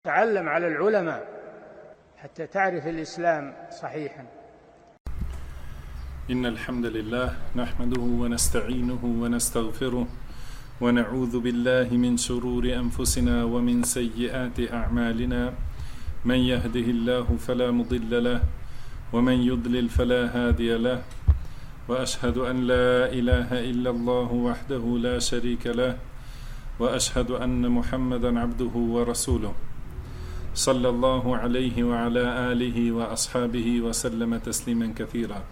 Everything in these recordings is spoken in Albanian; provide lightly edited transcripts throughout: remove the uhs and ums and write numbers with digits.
تعلم على العلماء حتى تعرف الإسلام صحيحا. إن الحمد لله نحمده ونستعينه ونستغفره ونعوذ بالله من شرور أنفسنا ومن سيئات أعمالنا. من يهده الله فلا مضل له ومن يضلل فلا هادي له، وأشهد أن لا إله إلا الله وحده لا شريك له، وأشهد أن محمدا عبده ورسوله صلى الله عليه وعلى آله وأصحابه وسلم تسليما كثيرا.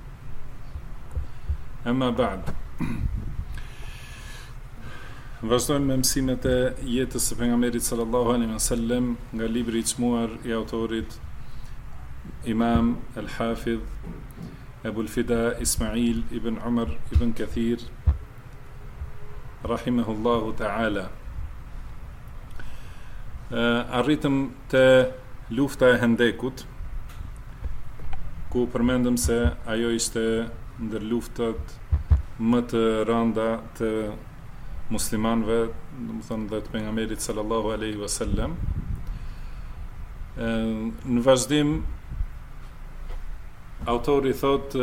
أما بعد. Vazhdojmë me mësimet e jetës së pejgamberit sallallahu alaihi wasallam nga libri I çmuar I autorit Imam al-Hafidh Abu al-Fida Ismail ibn Umar ibn Kathir rahimahullahu ta'ala. Arritëm te lufta e Hendekut, ku përmendëm se ajo ishte ndër luftat më të rënda të muslimanëve, domethënë dhe të pejgamberit sallallahu alaihi wasallam. Në vazhdim autori thotë,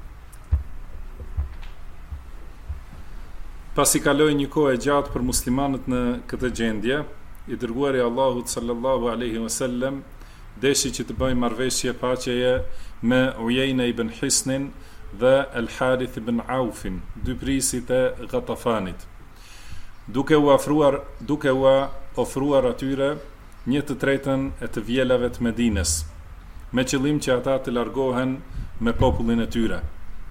pasi kaloi një kohë e gjatë për muslimanët në këtë gjendje, I dërguari Allahut sallallahu alaihi wasallam deshi që të bëjë marrëveshje paqeje me Ujejna ibn Hisnin dhe Al-Harith ibn Aufin, dy prisit e Gatafanit, duke u ofruar atyre 1/3 e të vjelave të Medines, me qëllim që ata të largohen me popullin e tyre.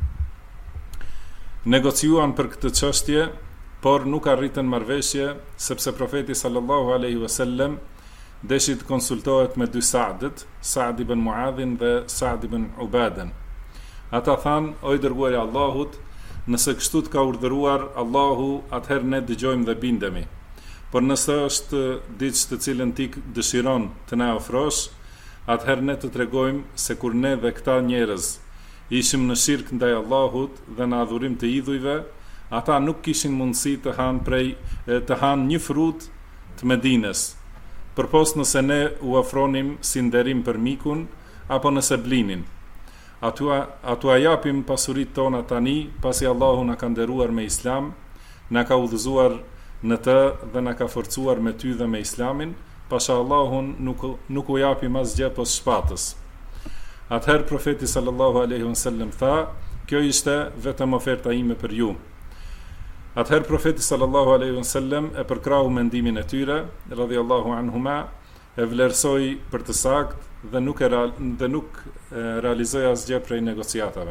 Negociuan për këtë çështje, por nuk arritën marrëveshje, sepse profeti sallallahu alaihi wasallam deshi të konsultohet me dy Sa'det, Sa'd ibn Muadhin dhe Sa'd ibn Ubaden. Ata thanë, o I dërguari Allahut, nëse kështu të ka urdhëruar Allahu, atëherë ne dëgjojmë dhe bindemi. Por nëse është diçka të cilën ti dëshiron të na ofrosh, atëherë ne të tregojmë se kur ne dhe këta njerëz ishim në shirk ndaj Allahut dhe në adhurim të idhujve, ata nuk kishin mundësi të hanë një frut të Medines, përpos nëse ne u ofronim si nderim për mikun apo nëse blinin. Atua japim pasurit tona tani, pasi Allahu na ka nderuar me Islam, na ka udhëzuar në të dhe na ka forcuar me ty dhe me Islamin, pasha Allahun nuk u japim asgjë pos shpatës. Atëherë profeti sallallahu alaihi wasallam tha, kjo ishte vetëm oferta ime për ju. Atëherë profeti sallallahu alaihi wasallam e përkrahu mendimin e tyre, radhiyallahu anhuma, e vlerësoi për të saktë dhe nuk realizoi asgjë prej negociatave.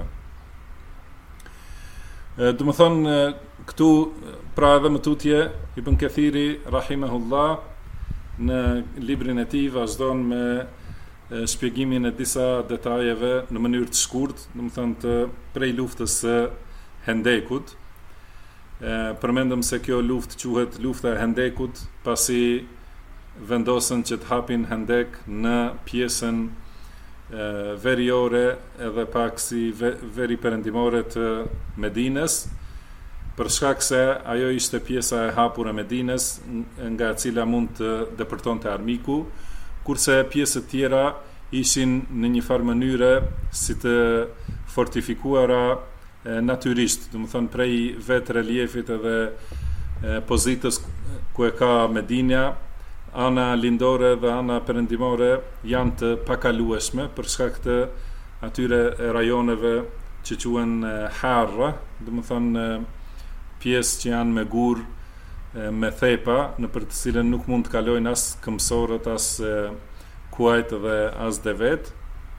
Do të thonë, këtu pra edhe më tutje Ibn Kathiri rahimahullah në librin e tij vazhdon me shpjegimin e disa detajeve në mënyrë të shkurtë, do të thonë të prej luftës së Hendekut. Përmendëm se kjo luftë quhet lufta e Hendekut, pasi vendosën që të hapin Hendek në pjesën veriore edhe pak si veri perëndimore të Medines, për shkak se ajo ishte pjesa e hapur e Medines, nga e cila mund të depërtonte armiku, kurse pjesët tjera ishin në një farë mënyre si të fortifikuara natyrisht, do të thonë prej vetë reliefit edhe pozitës ku e ka Medinja, ana lindore dhe ana perëndimore janë të pakalueshme për shkak të atyre rajoneve që quhen harra, do të thonë pjesë që janë me gur, me thepa, në për të cilën nuk mund të kalojnë as këmbësorët, as kuajt dhe as devet.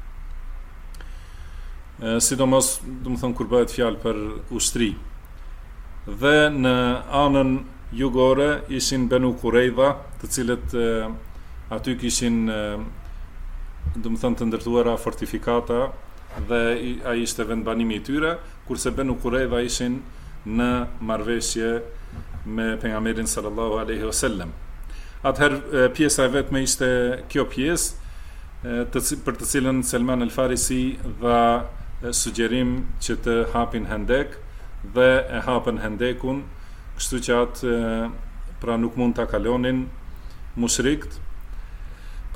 Sidomos, do të thonë kur bëhet fjalë për ushtri. Dhe në anën jugore ishin Banu Qurayza, të cilët aty kishin do të thonë të ndërtuara fortifikata dhe ai ishte vendbanimi I tyre, kurse Banu Qurayza ishin në marrëveshje me pejgamberin sallallahu alaihi wasallam. Atëherë pjesa e vetme ishte kjo pjesë për të cilën Selman el-Farisi dha sugjerim që të hapin Hendek dhe e hapën Hendekun, kështu që atë pra nuk mund ta kalonin mushrikët.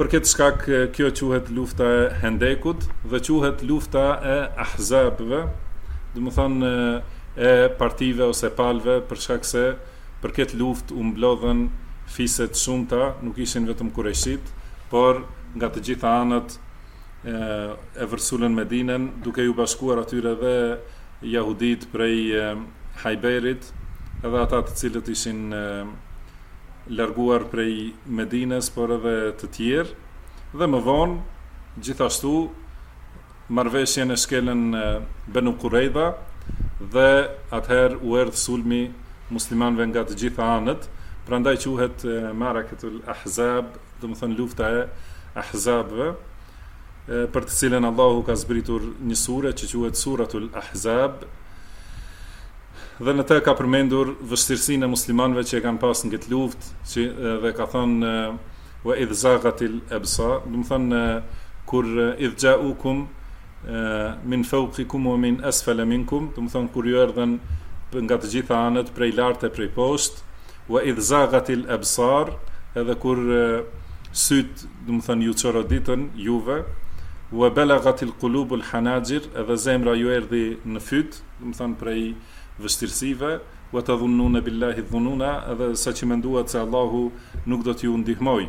Për këtë shkak kjo quhet lufta e Hendekut dhe quhet lufta e Ahzabëve, do të thonë e partive ose palve, për shkak se për këtë luftë u mblodhen fiset shumëta, nuk ishin vetëm Kurejshit, por nga të gjitha anët e vërsulën Medinën, duke ju bashkuar atyre dhe jahudit prej Hajberit, edhe ata të cilët ishin larguar prej Medinës, por edhe të tjerë, dhe më vonë gjithashtu marrëveshjen e shkelën Banu Qurayza dhe atëherë u erdh sulmi muslimanëve nga të gjitha anët, prandaj quhet Marakatul Ahzab, do të thonë lufta e Ahzabëve, për të cilën Allahu ka zbritur një sure që quhet Suratul Ahzab, dhe në të ka përmendur vështirësinë e muslimanëve që e kanë pas në këtë luftë, dhe ka thënë wa idh zaghatil absar, do të thonë kur idh ja'ukum min fawqikum wa min asfala minkum, do të thonë kur ju erdhën nga të gjitha anët, prej lart e prej poshtë, wa idh zaghatil absar, edhe kur syt, do të thonë ju çoroditën juve, wa balaghatil qulubul hanajir, edhe zemra ju erdhi në fyt, do të thonë prej vështirësive, wa tadhunnuna billahi dhununa, edhe sa që menduat se Allahu nuk do t'ju ndihmoj.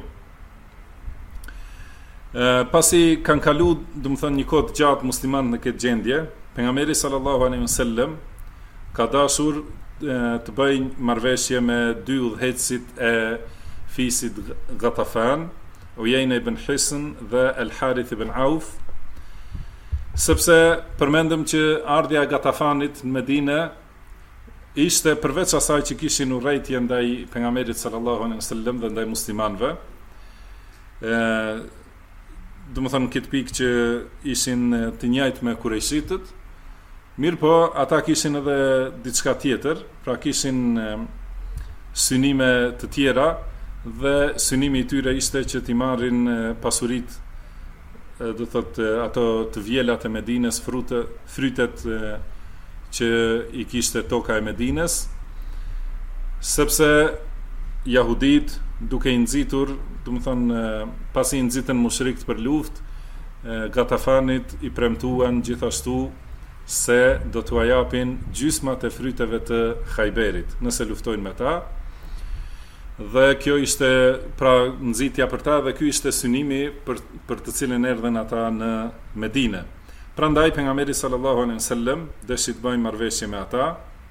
Pasi kanë kalu, do të thonë, një kohë të gjatë muslimanët në këtë gjendje, pejgamberi sallallahu alaihi wasallam ka dashur të bëjë marrëveshje me dy udhëheqësit e fisit Ghatafan, Uyayna ibn Hisn dhe Al Harith ibn Auf, sepse përmendëm që ardhja e Gatafanit në Medinë ishte përveç asaj që kishin urrejtje ndaj pejgamberit sallallahu alaihi wasallam dhe ndaj muslimanëve, do të thonë këtë pikë që ishin të njëjtë me Kurejshitët, mirë po ata kishin edhe diçka tjetër, pra kishin synime të tjera, dhe synimi i tyre ishte që t'i marrin pasuritë, do thotë ato të vjelat e Medinës, frytet që i kishte toka e Medinës, sepse jahudit duke i nxitur, do të thonë pasi i nxitën mushrikët për luftë, Gatafanit i premtuan gjithashtu se do t'u japin gjysmat e fryteve të Hajberit nëse luftojnë me ta. Dhe kjo ishte pra nxitja për ta, dhe ky ishte synimi për të cilin erdhen ata në Medinë. Prandaj pejgamberi sallallahu alaihi wasallam deshi të bëjë marrëveshje me ata,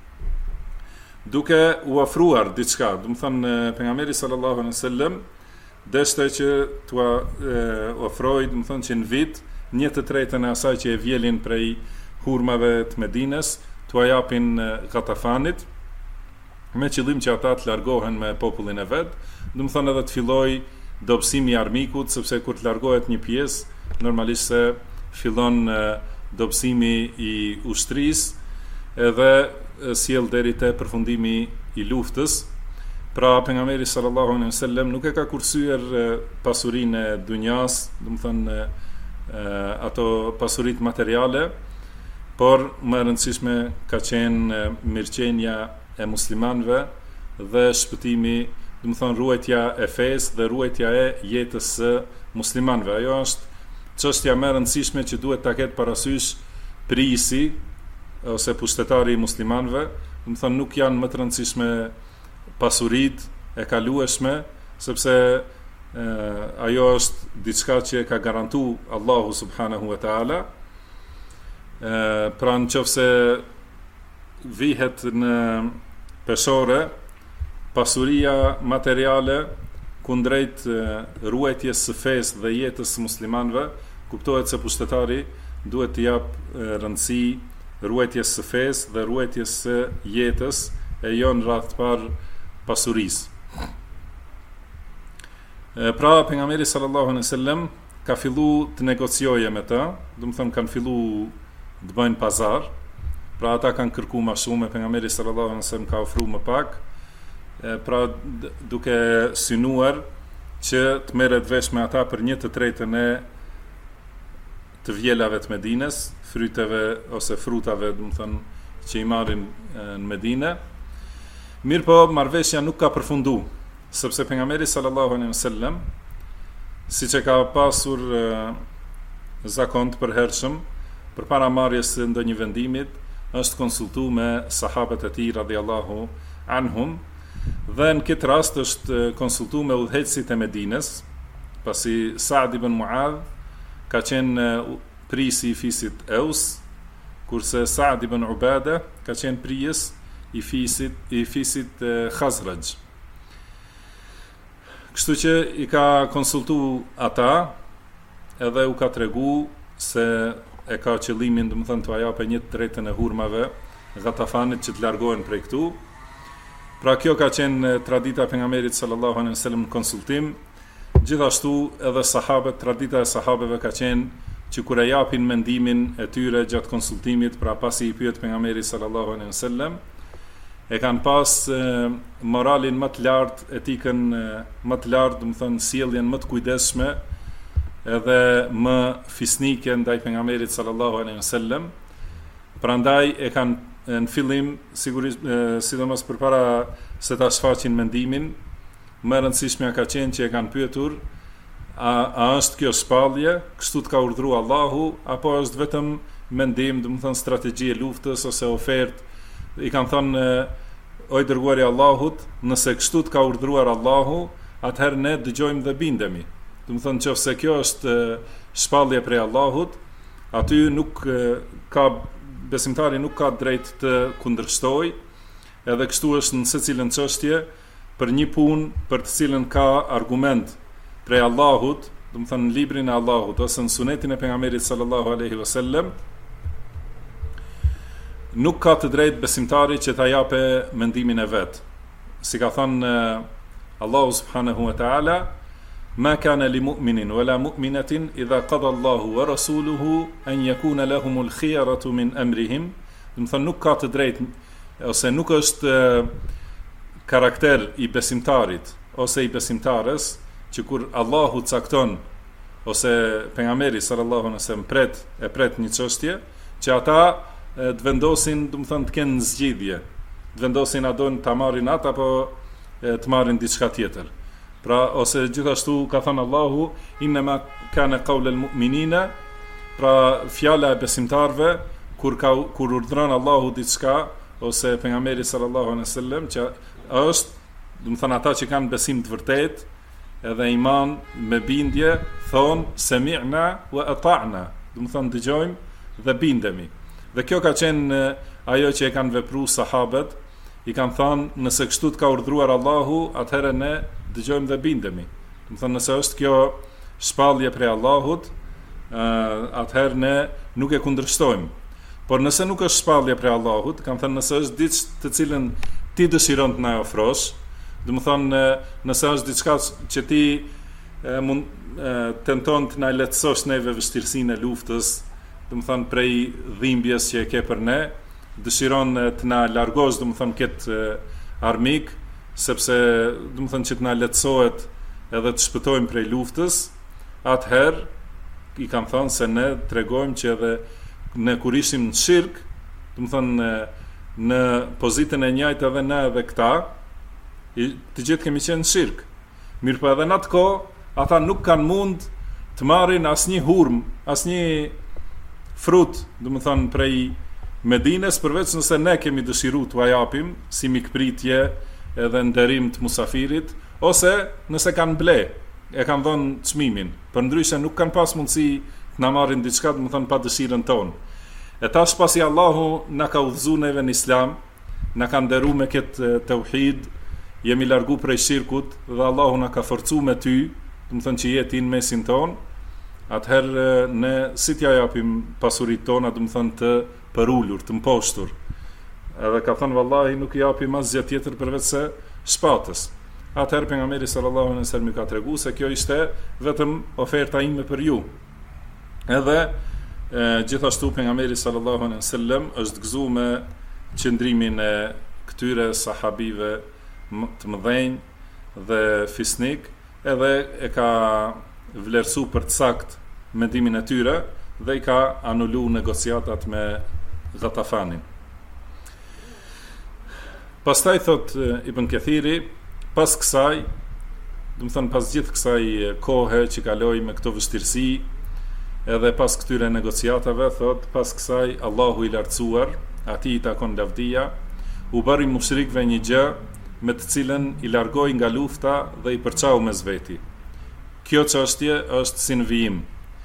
duke u ofruar diçka. Do të thonë pejgamberi sallallahu alaihi wasallam deshte që t'u ofrojë, do të thonë që në vit 1/3 e asaj që e vjelin prej hurmave të Medinës, t'u japin Gatafanit, me qëllim që ata të largohen me popullin e vet, do të thonë edhe të fillojë dobësimi i armikut, sepse kur të largohet një pjesë, normalisht se fillon dobësimi i ushtrisë edhe sjell deri te përfundimi i luftës. Pra pejgamberi sallallahu alaihi wasallam nuk e ka kursyer pasurinë e dunjas, do të thonë ato pasuritë materiale, por më e rëndësishme ka qenë mirëqenia e muslimanëve dhe shpëtimi, do të thonë ruajtja e fesë dhe ruajtja e jetës së muslimanëve. Ajo është çështja më e rëndësishme që duhet ta ketë parasysh prisi ose pushtetari i muslimanëve, do të thonë nuk janë më të rëndësishme pasuritë e kalueshme, sepse ajo është diçka që e ka garantuar Allahu subhanahu wa taala. Pra nëse vihet në peshore pasuria materiale kundrejt ruajtjes së fesë dhe jetës së muslimanëve, kuptohet se pushtetari duhet të jap rëndësi ruajtjes së fesë dhe ruajtjes së jetës, e jo në radhë të parë pasurisë. Pra pejgamberi sallallahu alaihi wasallam ka filluar të negociojë me ta, do të thonë kanë filluar të bëjnë pazar. Pra ata kanë kërkuar më shumë, pejgamberi sallallahu alaihi wasallam ka ofruar më pak, pra duke synuar që të merret vesh me ata për 1/3 e të vjelave të Medinës, fryteve ose frutave, do të thonë, që i marrin në Medinë. Mirë po, marrëveshja nuk ka përfunduar, sepse pejgamberi sallallahu alaihi wasallam siç e ka pasur zakon të përhershëm, përpara marrjes së ndonjë vendimit, është konsultuar me sahabët e tij radhiyallahu anhum, dhe në këtë rast është konsultuar me udhëheqësit e Medinës, pasi Sa'd ibn Mu'adh ka qenë prisi i fisit Aus, kurse Sa'd ibn Ubada ka qenë prijes i fisit Khazraj. Kështu që i ka konsultu ata, edhe u ka tregu se e ka qëllimin, domethënë t'u japë 1/3 e hurmave Gatafanit që të largohen prej këtu. Pra kjo ka qenë tradita e pejgamberit sallallahu alaihi wasallam në konsultim. Gjithashtu edhe sahabët, tradita e sahabeve ka qenë që kur e japin mendimin e tyre gjatë konsultimit, pra pasi i pyet pejgamberit sallallahu alaihi wasallam, e kanë pas moralin më të lartë, etikën më të lartë, domethënë sjelljen më të kujdesshme, edhe më fisnike ndaj pejgamberit sallallahu alaihi wasallam. Prandaj e kanë në fillim, sigurisht, sidomos përpara se ta shfaqin mendimin, më e rëndësishmja ka qenë që e kanë pyetur a është kjo shpallje, kështu të ka urdhëruar Allahu, apo është vetëm mendim, domethënë strategji e luftës ose ofertë. I kanë thënë, o i dërguari i Allahut, nëse kështu të ka urdhëruar Allahu, atëherë ne dëgjojmë dhe bindemi. Domethënë nëse kjo është shpallje prej Allahut, aty nuk ka besimtari nuk ka drejt të kundërshtojë, edhe kështu është në secilën çështje, për një punë për të cilën ka argument prej Allahut, domethënë në librin e Allahut ose në sunetin e pejgamberit sallallahu alaihi wasallam, nuk ka të drejtë besimtari që ta japë mendimin e vet. Si ka thënë Allahu subhanahu wa ta'ala, ma kana li mu'minin wala mu'minatin idha qada Allahu wa rasuluhu an yakuna lahumul khiyaratu min amrihim. Do të thonë nuk ka të drejtë ose nuk është karakter i besimtarit ose i besimtares që kur Allahu cakton ose pejgamberi sallallahu alaihi wasallam pret një çështje, që ata të vendosin, do të thonë të kenë zgjidhje, të vendosin a doin ta marrin atë apo të marrin diçka tjetër. Pra, ose gjithashtu ka thënë Allahu, innama kana qaulul mu'minina, pra fjala e besimtarve kur urdhëron Allahu diçka ose pejgamberi sallallahu alaihi wasallam, që është, do të thonë ata që kanë besim të vërtetë edhe iman me bindje, thonë sami'na wa ata'na, do të thonë dëgjojmë dhe bindemi. Dhe kjo ka qenë ajo që e kanë vepruar sahabët, i kanë thënë nëse kështu të ka urdhëruar Allahu, atëherë ne dëgjojmë dhe bindemi. Do të thonë nëse është kjo shpallje prej Allahut, atëherë ne nuk e kundërshtojmë. Por nëse nuk është shpallje prej Allahut, kanë thënë nëse është diçka të cilën ti dëshiron të na ofrosh, do të thonë nëse është diçka që ti tenton të na lehtësosh neve vështirësinë e luftës, do të thonë prej dhimbjes që e ke për ne, dëshiron të na largosh, do të thonë këtë armik, sepse do të thonë që të na lehtësohet edhe të shpëtojmë prej luftës, atëherë i kanë thënë se ne tregojmë që edhe ne kur ishim në shirk, do të thonë në pozitën e njëjtë edhe ne edhe këta, të gjithë kemi qenë në shirk. Mirë po edhe në atë kohë, ata nuk kanë mund të marrin asnjë hurm, asnjë frut, do të thonë prej Medines, përveç nëse ne kemi dëshiruar t'u japim si mikpritje edhe nderim të musafirit, ose nëse kanë ble, e kanë dhënë çmimin. Përndryshe nuk kanë pas mundësi të na marrin diçka, do të thonë pa dëshirën tonë. E tash pasi Allahu na ka udhëzuar neve në Islam, na ka nderuar me këtë tauhid, jemi largu prej shirkut dhe Allahu na ka forcuar me ty, do të thonë që jeti në mesin ton, atëherë ne si t'ja japim pasuritë tona, do të thonë të përullur, të mposhtur. Edhe ka thënë vallahi nuk i japim asgjë tjetër përveç se shpatës. Atëherë pejgamberi sallallahu alaihi wasallam ka treguar se kjo ishte vetëm oferta ime për ju. Edhe gjithashtu pejgamberi sallallahu alaihi wasallam është gëzuar me qëndrimin e këtyre sahabive të mëdhenj dhe fisnik, edhe e ka vlerësuar për të saktë mendimin e tyre dhe i ka anuluar negociatat me Gatafanin. Pastaj thot Ibn Kathiri, pas kësaj do të thënë pas gjithë kësaj kohe që kaloi me këto vështirësi, edhe pas këtyre negociatave, thot, pas kësaj Allahu i lartësuar, atij i takon lavdia, u bëri mushrikëve një gjë me të cilën i largoi nga lufta dhe i përçau mes veti. Kjo çështje është si në vijim.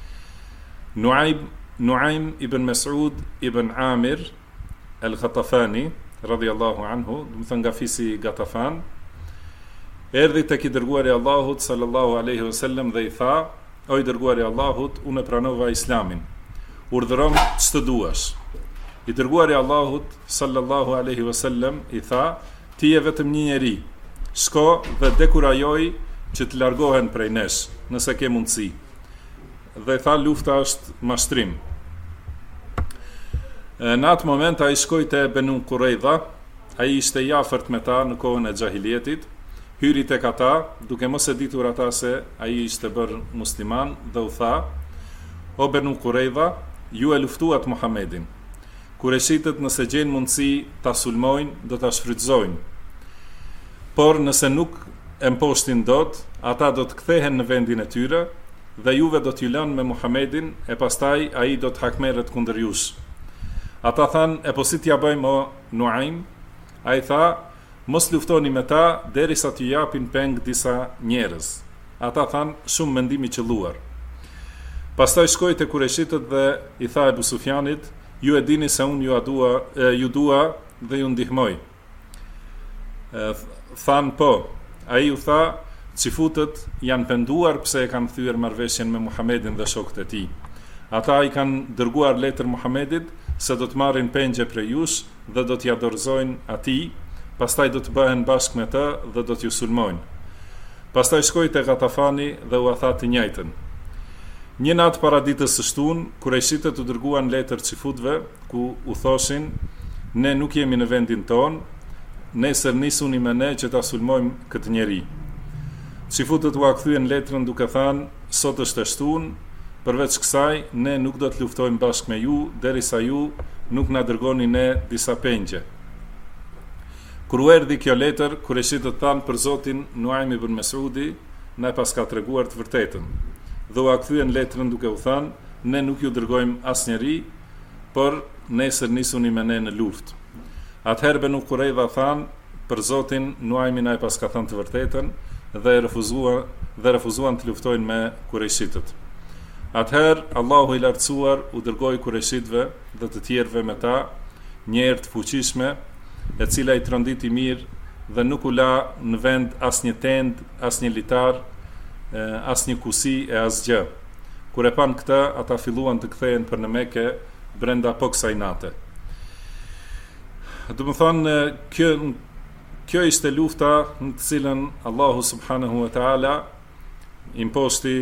Nuaim ibn Mas'ud ibn Amir al-Ghatafani radhiyallahu anhu, do të thënë nga fisi Ghatafan, erdhi tek i dërguari i Allahut sallallahu alaihi wasallam dhe i tha: "O i dërguari i Allahut, unë pranova Islamin. Urdhërom ç'të duash." I dërguari i Allahut sallallahu alaihi wasallam i tha: "Ti je vetëm një njeri. Shko dhe dekurajoj që të largohen prej nesh, nëse ke mundësi." Dhe tha, lufta është mashtrim. Në atë moment ai shkoi te Banu Quraidha, ai ishte i afërt me ta në kohën e xahilietit, hyri tek ata, duke mos e ditur ata se ai ishte bërë musliman, dhe u tha: "O Banu Quraidha, ju e luftuat Muhamedin. Kureshitët nëse gjenë mundësi ta sulmojnë, do ta shfrytëzojnë. Por nëse nuk e mposhtin dot, ata do të kthehen në vendin e tyre dhe juve do t'ju lënë me Muhamedin, e pastaj ai do të hakmerret kundër jush." Ata thanë: "E po si t'ja bëjmë o Nuaim?" Ai tha: "Mos luftoni me ta derisa t'ju japin peng disa njerëz." Ata thanë: "Shumë mendim i qelluar." Pastaj shkoi te kureshitët dhe i tha Ebu Sufjanit: "Ju e dini se unë ju dua dhe ju ndihmoj." Thanë: "Po." Ai u tha: "Çifutët janë penduar pse e kanë thyer marrëveshjen me Muhamedin dhe shokët e tij. Ata i kanë dërguar letër Muhamedit se do të marrin pengje prej jush dhe do t'ja dorëzojnë atij, pastaj do të bëhen bashkë me të dhe do t'ju sulmojnë." Pastaj shkoi te Ghatafani dhe u tha të njëjtën. Një natë para ditës së shtunë, kurejshitët u dërguan letër çifutëve ku u thoshin: "Ne nuk jemi në vendin ton, nesër nisuni me ne që ta sulmojmë këtë njeri." Çifutët u kthyen letrën duke thënë: "Sot është e shtunë, përveç kësaj ne nuk do të luftojmë bashkë me ju derisa ju nuk na dërgoni ne disa pengje." Kur u erdhi kjo letër, kurejshitët thanë: "Për Zotin, Nuaim ibn Mas'udi na pas ka treguar të vërtetën." Dhe u kthyen letrën duke u thënë: "Ne nuk ju dërgojmë asnjëri, por nesër nisuni me ne në luftë." Atëherë Banu Quraidha thanë: "Për Zotin, Nuaimi na pas ka thënë të vërtetën," dhe refuzuan të luftojnë me kurejshitët. Atëherë Allahu i lartësuar u dërgoi kurejshitëve dhe të tjerëve me ta një erë të fuqishme, e cila i tronditi mirë dhe nuk u la në vend asnjë tend, asnjë litar, asnjë kusi e asgjë. Kur e pan këtë, ata filluan të kthehen për në Mekë brenda po kësaj nate. Do të thonë, kjo ishte lufta në të cilën Allahu subhanahu wa taala imposti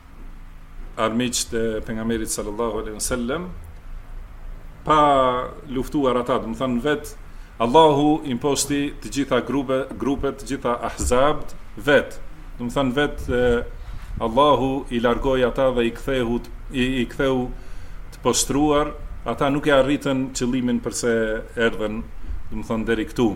armiqt e pejgamberit sallallahu alaihi wasallam pa luftuar ata. Do të thonë, vetë Allahu imposti të gjitha grupet, të gjitha ahzabt vetë. Do të thonë, vetë Allahu i largoi ata dhe i ktheu të poshtruar. Ata nuk e arritën qëllimin përse erdhen, do të thonë, deri këtu.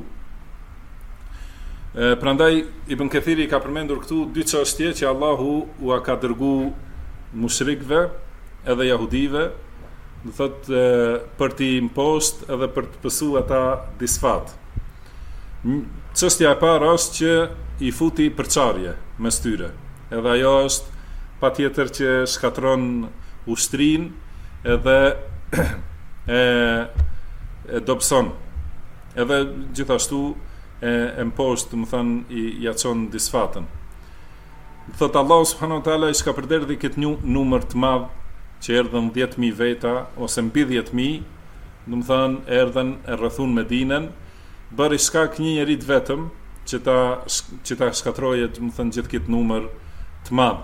Prandaj Ibn Kathiri ka përmendur këtu dy çështje që Allahu u ka dërgu mushrikëve edhe jahudive, do thotë, për t'i impost edhe për të pësu ata disfat. Çështja e parë është që i futi përçarje mes tyre. Edhe ajo është patjetër që shkatron ushtrinë edhe e dobson. Edhe gjithashtu e mposht, më thënë, i jaqon disfatën. Thot Allahu subhanahu wa taala, ish ka përderdhi këtë numër të madh që erdhën 10.000 veta ose mbi 10.000, do të thënë, erdhën e rrethun Medinën, bëri shkak një njeri të vetëm që ta shkatroje, do të thënë, gjithë këtë numër të madh.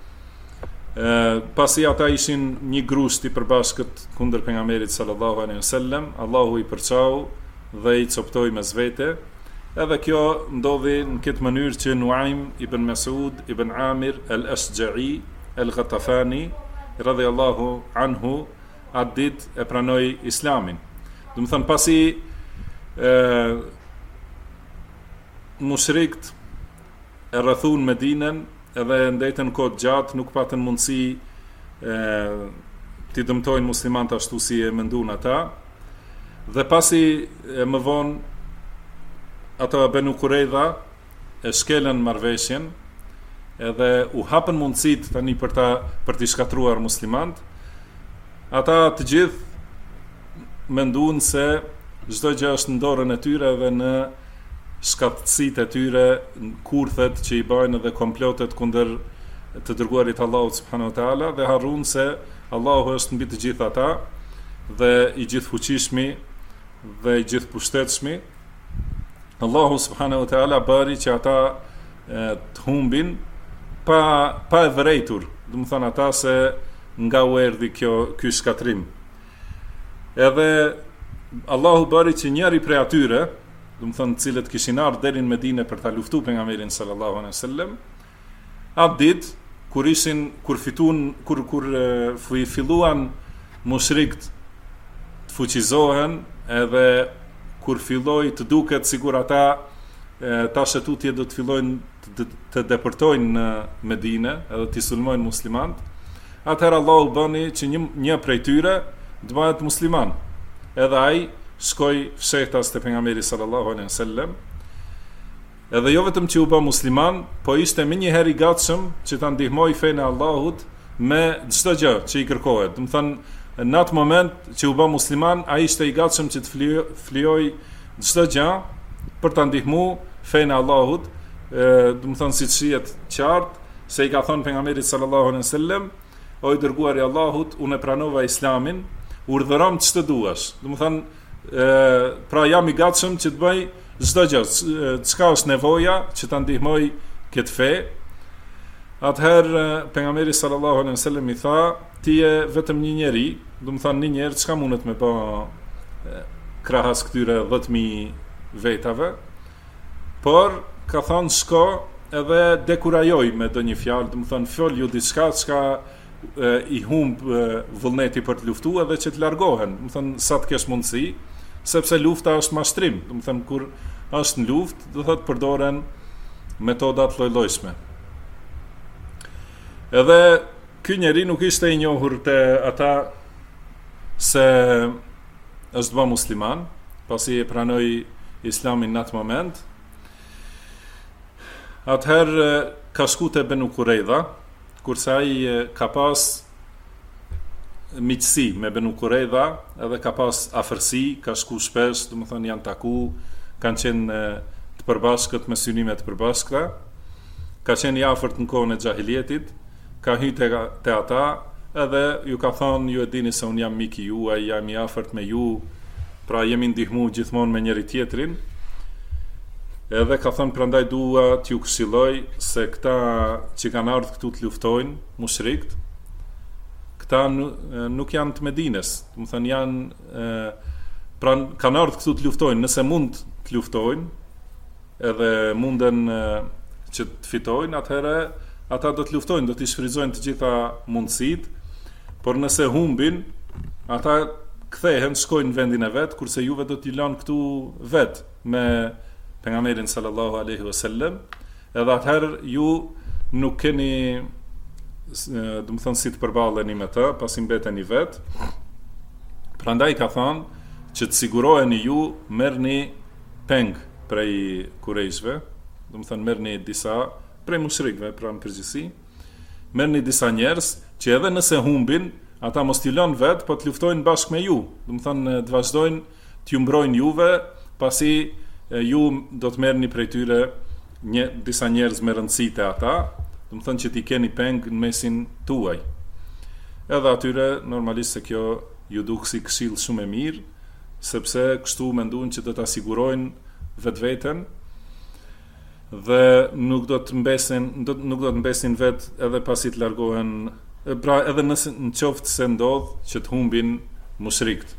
Pasi ata ishin një grusht i përbashkët kundër pejgamberit sallallahu alaihi wasallam, Allahu i përçau dhe i coptoi mes vete. Edhe kjo ndodhi në këtë mënyrë që Nuaim ibn Mas'ud ibn Amir al-Ashja'i al-Ghatafani radhiyallahu anhu atë ditë e pranoi Islamin. Do të thënë, pasi mushrikët e rrethun Medinën, edhe ndetën kohë gjatë nuk patën mundësi t'i dëmtojnë muslimanët ashtu si e mendun ata. Dhe pasi më vonë ata Banu Qurayza e shkelën marrëveshjen, edhe u hapën mundësit tani për t'i shkatruar muslimanët. Ata të gjithë menduan se çdo gjë është në dorën e tyre dhe në shkatësitë e tyre, kurthet që i bajnë dhe komplotet kundër të dërguarit Allahut subhanahu wa taala, dhe harruan se Allahu është mbi të gjithë ata dhe i gjithë fuqishmi dhe i gjithë pushtetshmi. Allahu subhanahu wa taala bëri që ata të humbin pa e vërejtur, do të thonë ata se nga u erdhi ky shkatrim. Edhe Allahu bëri që njëri prej atyre, do të thonë cilët kishin ardhur deri në Medinë për ta luftuar pejgamberin sallallahu alaihi wasallam, atë ditë kur filluan mushrikët të fuqizohen, edhe kur filloi të duket sikur ata tash tutje do të fillojnë të depërtojnë në Medinë edhe të sulmojnë muslimanët, atëherë Allahu bëni që një prej tyre të bëhet musliman. Edhe ai shkoi fshehtas te pejgamberi sallallahu alaihi wasallam. Edhe jo vetëm që u bë musliman, po ishte më një herë i gatshëm që ta ndihmoj fenë e Allahut me çdo gjë që i kërkohet. Do të thënë, në atë moment që u bë musliman, ai ishte i gatshëm që të flijoj çdo gjë për ta ndihmuar fenë e Allahut. Do të thënë, siç shihet qartë se i ka thënë pejgamberit sallallahu alaihi wasallam, o i dërguari i Allahut, unë e pranova Islamin, urdhërom ç'të duash. Do të thënë, pra jam i gatshëm që të bëj çdo gjë, çka është nevoja që ta ndihmoj këtë fe. Atëherë pejgamberi sallallahu alaihi wasallam i tha, ti je vetëm një njeri, do të thonë një njerëz çka mundet me bë krahas këtyre 10.000 vetave, por ka thënë shko edhe dekurajoj me ndonjë fjalë, do të thonë fol ju diçka çka i humb vullneti për të luftuar edhe që të largohen, do të thonë sa të kesh mundësi, sepse lufta është mashtrim, do të thënë kur është në luftë, do thotë përdoren metoda të lloj-llojshme. Edhe ky njeri nuk ishte i njohur te ata se është bë musliman, pasi e pranoi Islamin në atë moment. Atëherë ka shku te Banu Qurayza, kurse ai ka pas miqësi me Banu Qurayza, edhe ka pas afërsi, ka shku shpesh, do të thonë janë taku, kanë qenë të përbashkët me synime të përbashkëta, ka qenë i afërt në kohën e xahilietit, ka hyrë te ata, edhe ju ka thonë, ju e dini se unë jam mik i juaj, jam i afërt me ju, pra jemi ndihmu gjithmonë me njëri tjetrin. Edhe ka thënë, prandaj dua t'ju këshilloj se këta që kanë ardhur këtu të luftojnë, mushrikët, këta nuk janë të Medinës, do të thënë janë pra kanë ardhur këtu të luftojnë, nëse mund të luftojnë, edhe munden që të fitojnë, atëherë ata do të luftojnë, do t'i shfrytëzojnë të gjitha mundësitë, por nëse humbin, ata kthehen, shkojnë në vendin e vet, kurse juve do t'i lënë këtu vet me pejgamberin sallallahu alaihi wasallam, edhe atëherë ju nuk keni, do të thonë, si të përballeni me të, pasi mbeteni vet. Prandaj ka thënë që të siguroheni ju, merrni peng prej kurejshve, do të thënë merrni disa prej mushrikëve, pra në përgjithësi, merrni disa njerëz që edhe nëse humbin, ata mos t'i lënë vet, po të luftojnë bashkë me ju, do të thënë të vazhdojnë t'ju mbrojnë juve, pasi ju do të merrni prej tyre disa njerëz me rëndësi te ata, do të thënë që t'i keni peng në mesin tuaj. Edhe atyre normalisht se kjo ju duk si këshill shumë e mirë, sepse kështu menduan që do ta sigurojnë vetveten dhe nuk do të mbesin vet edhe pasi të largohen, pra edhe nëse në qoftë se ndodh që të humbin mushrikët.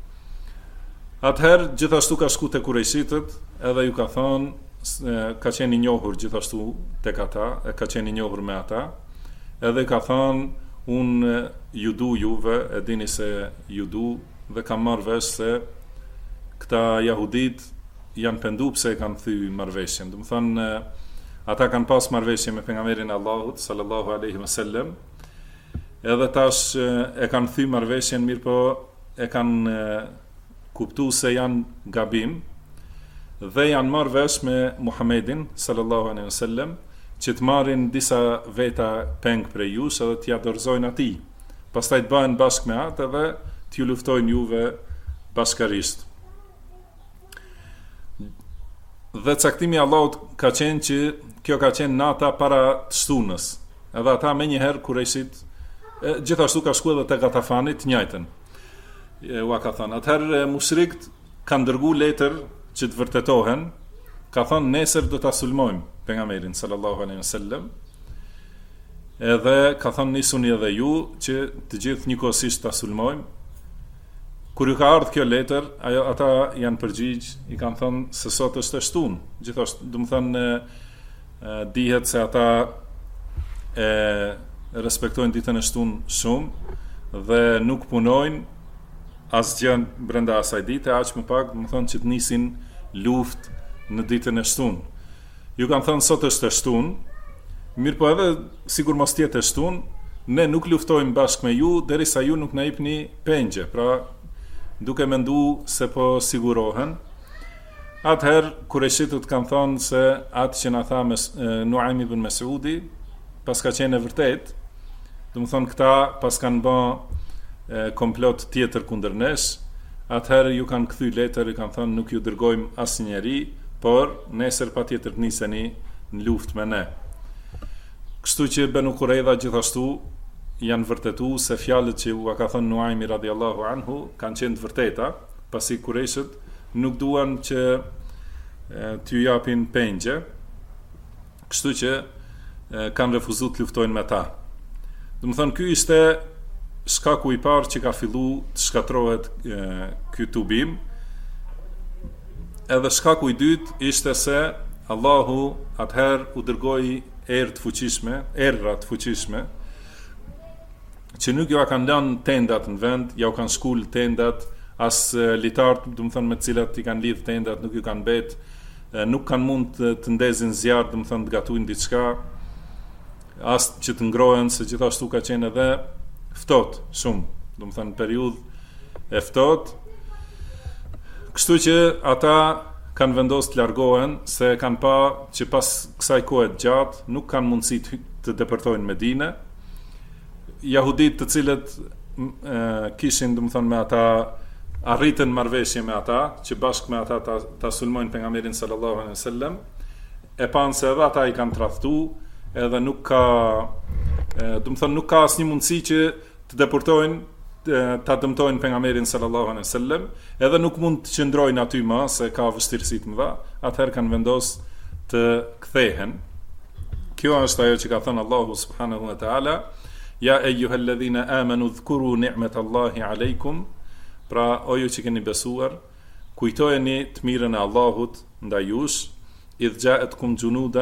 Atëherë gjithashtu ka shku te kurejshitët, edhe ju ka thonë, ka qenë i njohur gjithashtu tek ata, ka qenë i njohur me ata, edhe ka thonë, unë ju du juve, e dini se ju du, dhe kam marrë vesh se këta jahudit janë pendu pse e kanë thy marrëveshjen. Do të thonë, ata kanë pas marrëveshje me pejgamberin e Allahut sallallahu alaihi wasallam. Edhe tash e kanë thy marrëveshjen, mirë po e kanë kuptuar se janë gabim dhe janë marrë vesh me Muhammedin sallallahu alaihi wasallam që të marrin disa veta peng prej jush edhe t'ja dorëzojnë atij. Pastaj të bëhen bashkë me atë dhe t'ju luftojnë juve bashkarisht. Dhe caktimi i Allahut ka qenë që kjo ka qenë nata para të shtunës. Edhe ata me njëherë Kurejshit, gjithashtu ka shku edhe te Gatafanit të njëjtën. Ua ka thënë, atëherë mushrikët kanë dërgu letër që të vërtetohen, ka thënë nesër do ta sulmojmë pejgamberin sallallahu alaihi wasallam. Edhe ka thënë nisuni edhe ju që të gjithë njëkohësisht ta sulmojmë. Kur ju ka ardhur kjo letër, ata janë përgjigj, i kanë thënë se sot është e shtunë. Gjithashtu, do të thënë dihet se ata e respektojnë ditën e shtunë shumë dhe nuk punojnë asgjë brenda asaj dite, aq më pak, do të thonë që të nisin luftë në ditën e shtunë. Ju kanë thënë sot është e shtunë, mirë po edhe sigur mos tjetë e shtunë, ne nuk luftojmë bashkë me ju derisa ju nuk na jepni pengje, pra duke mendu se po sigurohen. Atëherë Kurejshitut kanë thënë se atë që na tha Nuaim ibn Mesudi, pas ka qenë e vërtet, do të thonë këta pas kanë bë komplot tjetër kundër nesh, atëherë ju kanë kthy letër, i kanë thënë nuk ju dërgojmë asnjëri, por nesër patjetër të niseni në luftë me ne. Kështu që Banu Qurayza gjithashtu janë vërtetu se fjalët që u ka thënë Nuaimi radiallahu anhu kanë qenë të vërteta, pasi Kurejshët nuk duan që t'ju japin pengje, kështu që kanë refuzuar të luftojnë me ta. Do të thonë ky ishte shkaku i parë që ka fillu të shkatrohet ky tubim. Edhe shkaku i dytë ishte se Allahu atëherë u dërgoi erë të fuqishme, që nuk ju a kanë lënë tendat në vend, ja u kanë shkull tendat, as litartë, do të thonë me të cilat i kanë lidh tendat, nuk ju kanë bet, nuk kanë mund të ndezin zjarr, do të thonë të gatuin diçka, as që të ngrohen, se gjithashtu ka qenë edhe ftohtë shumë, do të thonë periudhë e ftohtë. Kështu që ata kanë vendosur të largohen, se kanë pa që pas kësaj kohe të gjatë nuk kanë mundësi të depërtojnë Medinë. Jahudit të cilët kishin, do të thonë me ata, arritën marrëveshje me ata, që bashkë me ata ta sulmojnë pejgamberin sallallahu alaihi wasallam, e panë se edhe ata i kanë tradhtuar, edhe nuk ka, do të thonë nuk ka asnjë mundësi që të deportojnë, ta dëmtojnë pejgamberin sallallahu alaihi wasallam, edhe nuk mund të qëndrojnë aty më se ka vështirësi të mëdha, atëherë kanë vendosur të kthehen. Kjo është ajo që ka thënë Allahu subhanahu wa taala, ja eyyuhalladhina amanu dhkuru ni'matallahi aleikum, pra o ju që keni besuar, kujtojeni të mirën e Allahut ndaj jush, idh ja'atkum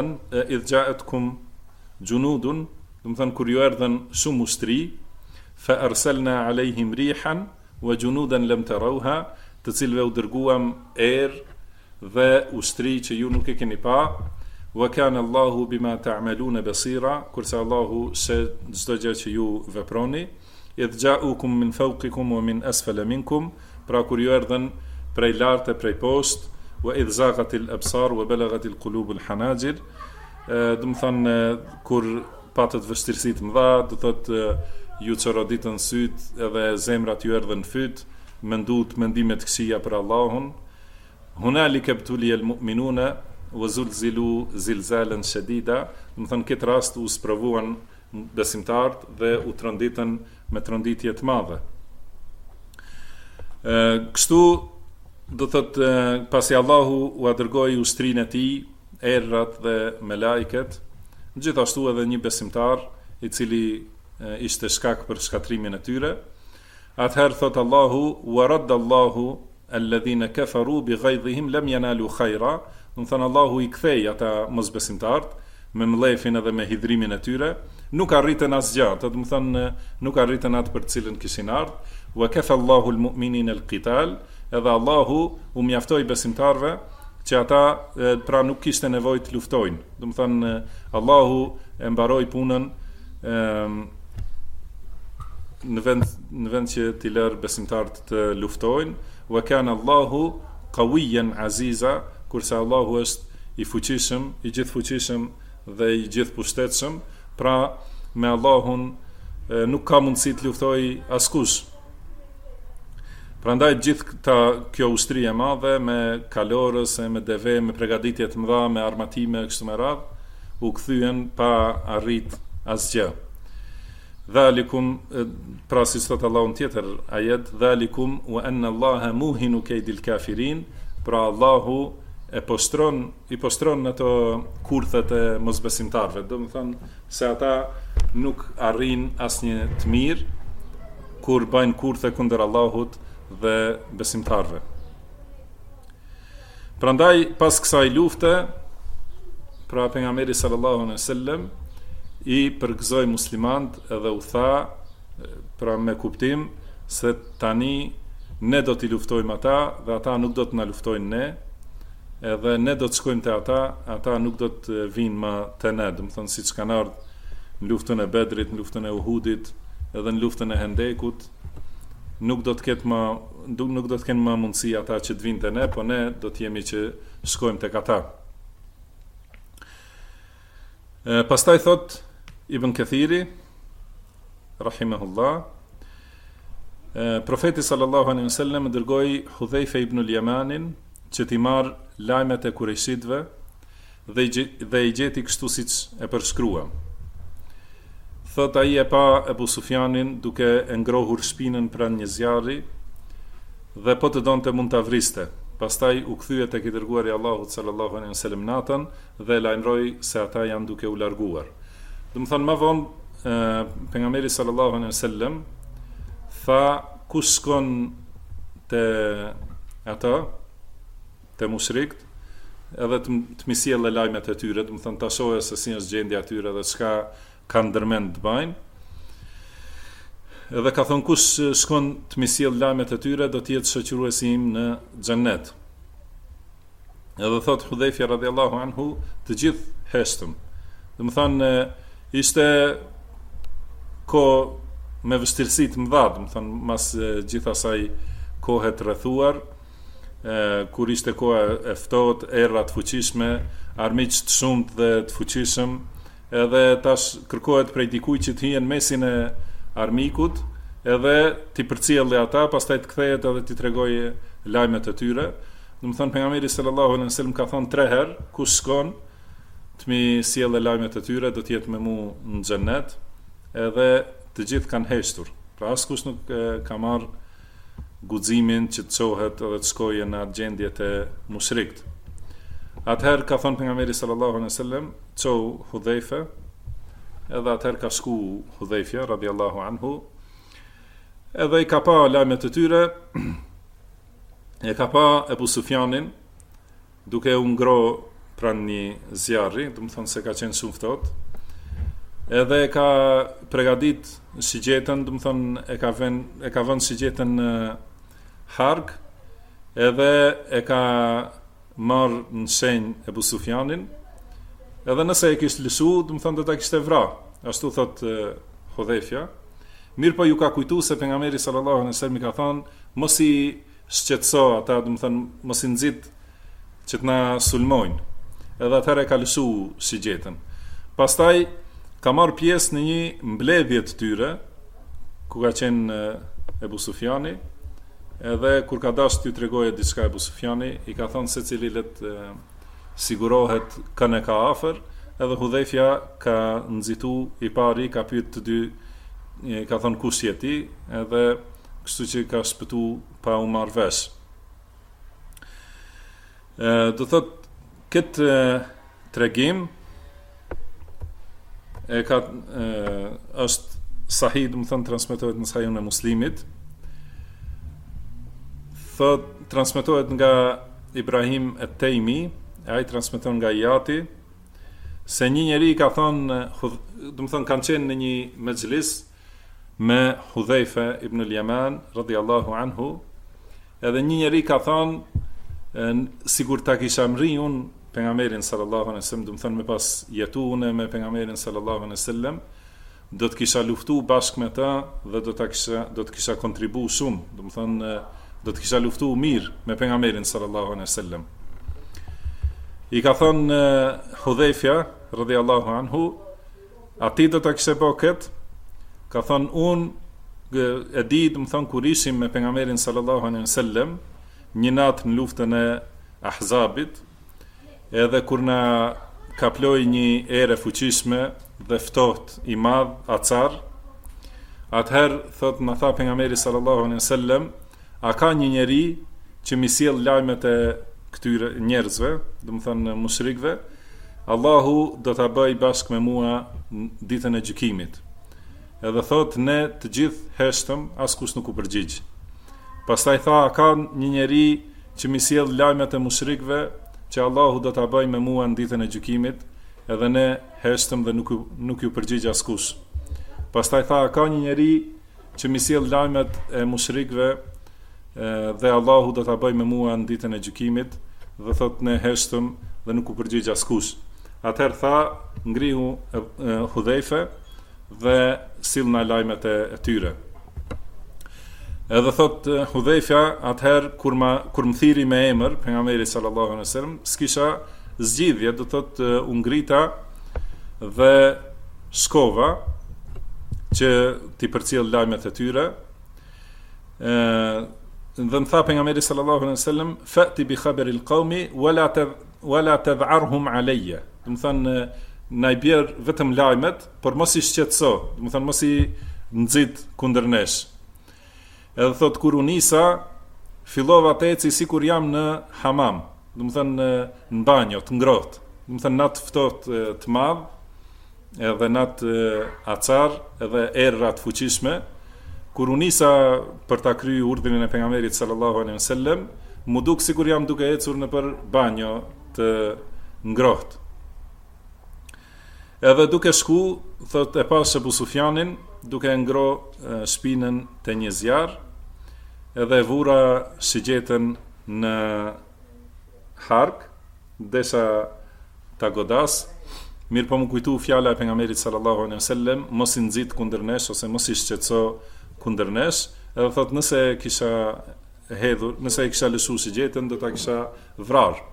junudun, do të thënë kur ju erdhën shumë ushtri, fa arsalna alejhim rihan wa junudan lam tarawha, të cilëve u dërguam erë dhe ushtri që ju nuk e keni pa, wa kana Allahu bima ta'maluna basira, kurse Allahu se çdo gjë që ju veproni, idh ja'ukum min fawqikum wa min asfala minkum, pra kur ju erdhën prej lartë e prej poshtë, wa idh zaghatil absar wa balaghatil qulubul hanajir, do të thonë kur patët vështirësi të mëdha, do thotë ju çoroditën syt edhe zemrat ju erdhën fyt, mendut mendime të këqija për Allahun. Hunalika btuliyal mu'minuna wa zulzilu zilzalan shadida, do të thonë këtë rast u sprovuan besimtarët dhe u tronditën me tronditje të madhe. Kështu do thotë pasi Allahu u dërgoi ushtrinë e tij, errat dhe melajket, gjithashtu edhe një besimtar i cili ishte shkak për shkatrimin e tyre. Atëherë thot Allahu, wa radda Allahu alladhina kafaru bighaydhihim lam yanalu khaira, do të thonë Allahu i kthei ata mosbesimtarët me mllefin edhe me hidhrimin e tyre, nuk arritën asgjë, do të thonë nuk arritën atë për të cilën kishin ardhur. Wa kafa Allahu almu'minina alqital, edhe Allahu u mjaftoi besimtarëve që ata pra nuk kishte nevojë të luftojnë. Do të thonë Allahu e mbaroi punën në vend që t'i lërë besimtarët të luftojnë, wa kana Allahu qawiyan aziza, kurse Allahu është i fuqishëm, i gjithfuqishëm dhe i gjithpustetshëm, pra me Allahun nuk ka mundësi të luftoj askush. Prandaj gjithë kjo ushtri e madhe me kalorës, me deve, me përgatitje të mëdha, me armatime kështu me radhë, u kthyen pa arrit asgjë. Dhalikum, pra si thot Allahu në tjetër ajet, dhalikum wa anna Allaha muhinu kaydil kafirin, pra Allahu i postron ato kurthet e mosbesimtarëve. Do të thonë se ata nuk arrin asnjë të mirë kur bajnë kurthe kundër Allahut dhe besimtarëve. Prandaj pas kësaj lufte, pra pejgamberi sallallahu alaihi wasallam i përgëzoi muslimant edhe u tha, pra me kuptim se tani ne do t'i luftojmë ata dhe ata nuk do të na luftojnë ne, edhe ne do të shkojmë te ata nuk do të vinë më te ne, do të thonë siç kanë ardhur në luftën e Bedrit, në luftën e Uhudit, edhe në luftën e Hendekut, nuk do të kenë më mundësi ata që të vinë te ne, po ne do të jemi që shkojmë tek ata. Pastaj thot Ibn Kathiri rahimahullah, profeti sallallahu alaihi wasallam dërgoi Hudhaifa ibn al-Yamanin që t'i marr lajmet e kurejshitëve dhe i gjeti kështu siç e përshkrua. Thot ai e pa Ebu Sufjanin duke e ngrohur shpinën pranë një zjarri dhe po të donte mund ta vriste. Pastaj u kthye tek i dërguari i Allahut sallallahu alaihi wasallam natën dhe lajmëroi se ata janë duke u larguar. Do të thonë më vonë pejgamberi sallallahu alaihi wasallam tha kush shkon te ata, te mushrikët, edhe të mi sjellë lajmet e tyre, do të thonë ta shohë se si është gjendja e tyre dhe çka kanë ndërmend të bajnë. Edhe ka thonë kush shkon të mi sjellë lajmet e tyre do të jetë shoqëruesi im në xhennet. Edhe thot Hudhaifa radhiyallahu anhu, të gjithë heshtëm. Do të thonë ishte kohë me vështirësi të mëdha, do të thonë mas gjithë asaj kohe të rrethuar, kur ishte koha e ftohtë, erra të fuqishme, armiq të shumtë dhe të fuqishëm, edhe tash kërkohet prej dikujt që të hijë në mesin e armikut, edhe t'i përcjellë ata, pastaj të kthehet edhe t'i tregojë lajmet e tyre. Do të thonë pejgamberi sallallahu alaihi wasallam ka thonë 3 herë, kush shkon të mi sjellë lajmet e tyre do të jetë me mua në xhennet, edhe të gjithë kanë heshtur. Pra askush nuk ka marr guximin që të çohet edhe të shkojë në atë gjendje të mushrikët. Atëherë ka thonë pejgamberi sallallahu alaihi wasallam, çau Hudhaifa, edhe atëherë ka shku Hudhaifa radhiyallahu anhu, edhe i ka pa lajmet e tyre, e ka pa Ebu Sufjanin duke u ngro pranë një zjarri, do të thonë se ka qenë shumë ftohtë, edhe e ka përgatit shigjetën, do të thonë e ka vënë shigjetën në harg, edhe e ka marrë në shenjë Ebu Sufjanin, edhe nëse e kishte lëshu, do të thonë do ta kishte vrarë, ashtu thot Hudhaifa. Mirë po ju ka kujtu se pejgamberi sallallahu alaihi wasallam i ka thonë mos i shqetëso ata, do të thonë mos i nxit që të na sulmojnë. Edhe atëherë ka lëshu shigjetën. Pastaj ka marrë pjesë në një mbledhje të tyre, ku ka qenë Ebu Sufjani, edhe kur ka dashur t'ju tregojë diçka Ebu Sufjani, i ka thonë secili let sigurohet kënë ka afër, edhe Hudhaifa ka nxitu i pari, ka pyet të dy, ka thonë kush je ti, edhe kështu që ka shpëtu pa u marrë vesh. Do thot këtë tregim është sahih, do të thonë transmetohet në Sahihun e Muslimit. Thot transmetohet nga Ibrahim et-Tejmi, ai transmeton nga Jati, se një njeri ka thonë, do të thonë kanë qenë në një mexhlis me Hudhaifa ibn al-Yaman radhiyallahu anhu, edhe një njeri ka thonë sigur ta kisha mri unë pejgamberin sallallahu alaihi wasallam, do të thënë me pas jetuar me pejgamberin sallallahu alaihi wasallam, do të kisha luftu bashkë me ta dhe do të kisha kontribu shumë, do të thënë do të kisha luftu mirë me pejgamberin sallallahu alaihi wasallam. I ka thënë Hudhaifja radhiyallahu anhu, ati do ta kishe bë kët, ka thënë unë e di, do të thënë kur ishim me pejgamberin sallallahu alaihi wasallam një natë në luftën e Ahzabit, edhe kur na kaploi një erë fuqishme dhe ftoht i madh acar, atëherë thot na tha pejgamberi sallallahu alaihi wasallam, a ka një njeri që mi sjell lajmet e këtyre njerëzve, do të thënë mushrikëve, Allahu do ta bëj bashkë me mua ditën e gjykimit. Edhe thot ne të gjithë heshtëm, askush nuk u përgjigj. Pastaj tha, a ka një njeri që mi sjell lajmet e mushrikëve që Allahu do ta bëj me mua në ditën e gjykimit, edhe ne heshtëm dhe nuk ju përgjigj askush. Pastaj tha, ka një njeri që mi sjell lajmet e mushrikëve dhe Allahu do ta bëj me mua në ditën e gjykimit, dhe thot ne heshtëm dhe nuk u përgjigj askush. Atëherë tha, ngrihu Hudhaife dhe sillna lajmet e tyre. Edhe thot Hudhaifja, atëherë kur më thiri me emër pejgamberi sallallahu alaihi wasallam, s'kisha zgjidhje, do thot u ngrita dhe shkova që t'i përcjell lajmet e tyre. Dhe më tha pejgamberi sallallahu alaihi wasallam, fa'ti bi khabaril qaumi wala tad'arhum alayya. Do të thënë na i bjer vetëm lajmet, por mos i shqetëso, do të thënë mos i nxit kundër nesh. Edhe thot kur u nisa, fillova të eci sikur jam në hamam, do të thënë në banjo të ngrohtë, do të thënë natë ftohtë të madh, edhe natë acar, edhe erra të fuqishme. Kur u nisa për ta kryer urdhrin e pejgamberit sallallahu alaihi wasallam, mu duk sikur jam duke ecur nëpër banjo të ngrohtë. Edhe duke shku, thot e pas Abu Sufjanin, duke ngro shpinën të një zjarr, edhe vura shigjetën në hark, desha ta godas, mirë po më kujtu fjala e pejgamberit sallallahu alaihi wasallam, mos i nxit kundër nesh ose mos i shqetëso kundër nesh, edhe thot nëse kisha hedhur, nëse i kisha lëshu shigjetën, do ta kisha vrarë.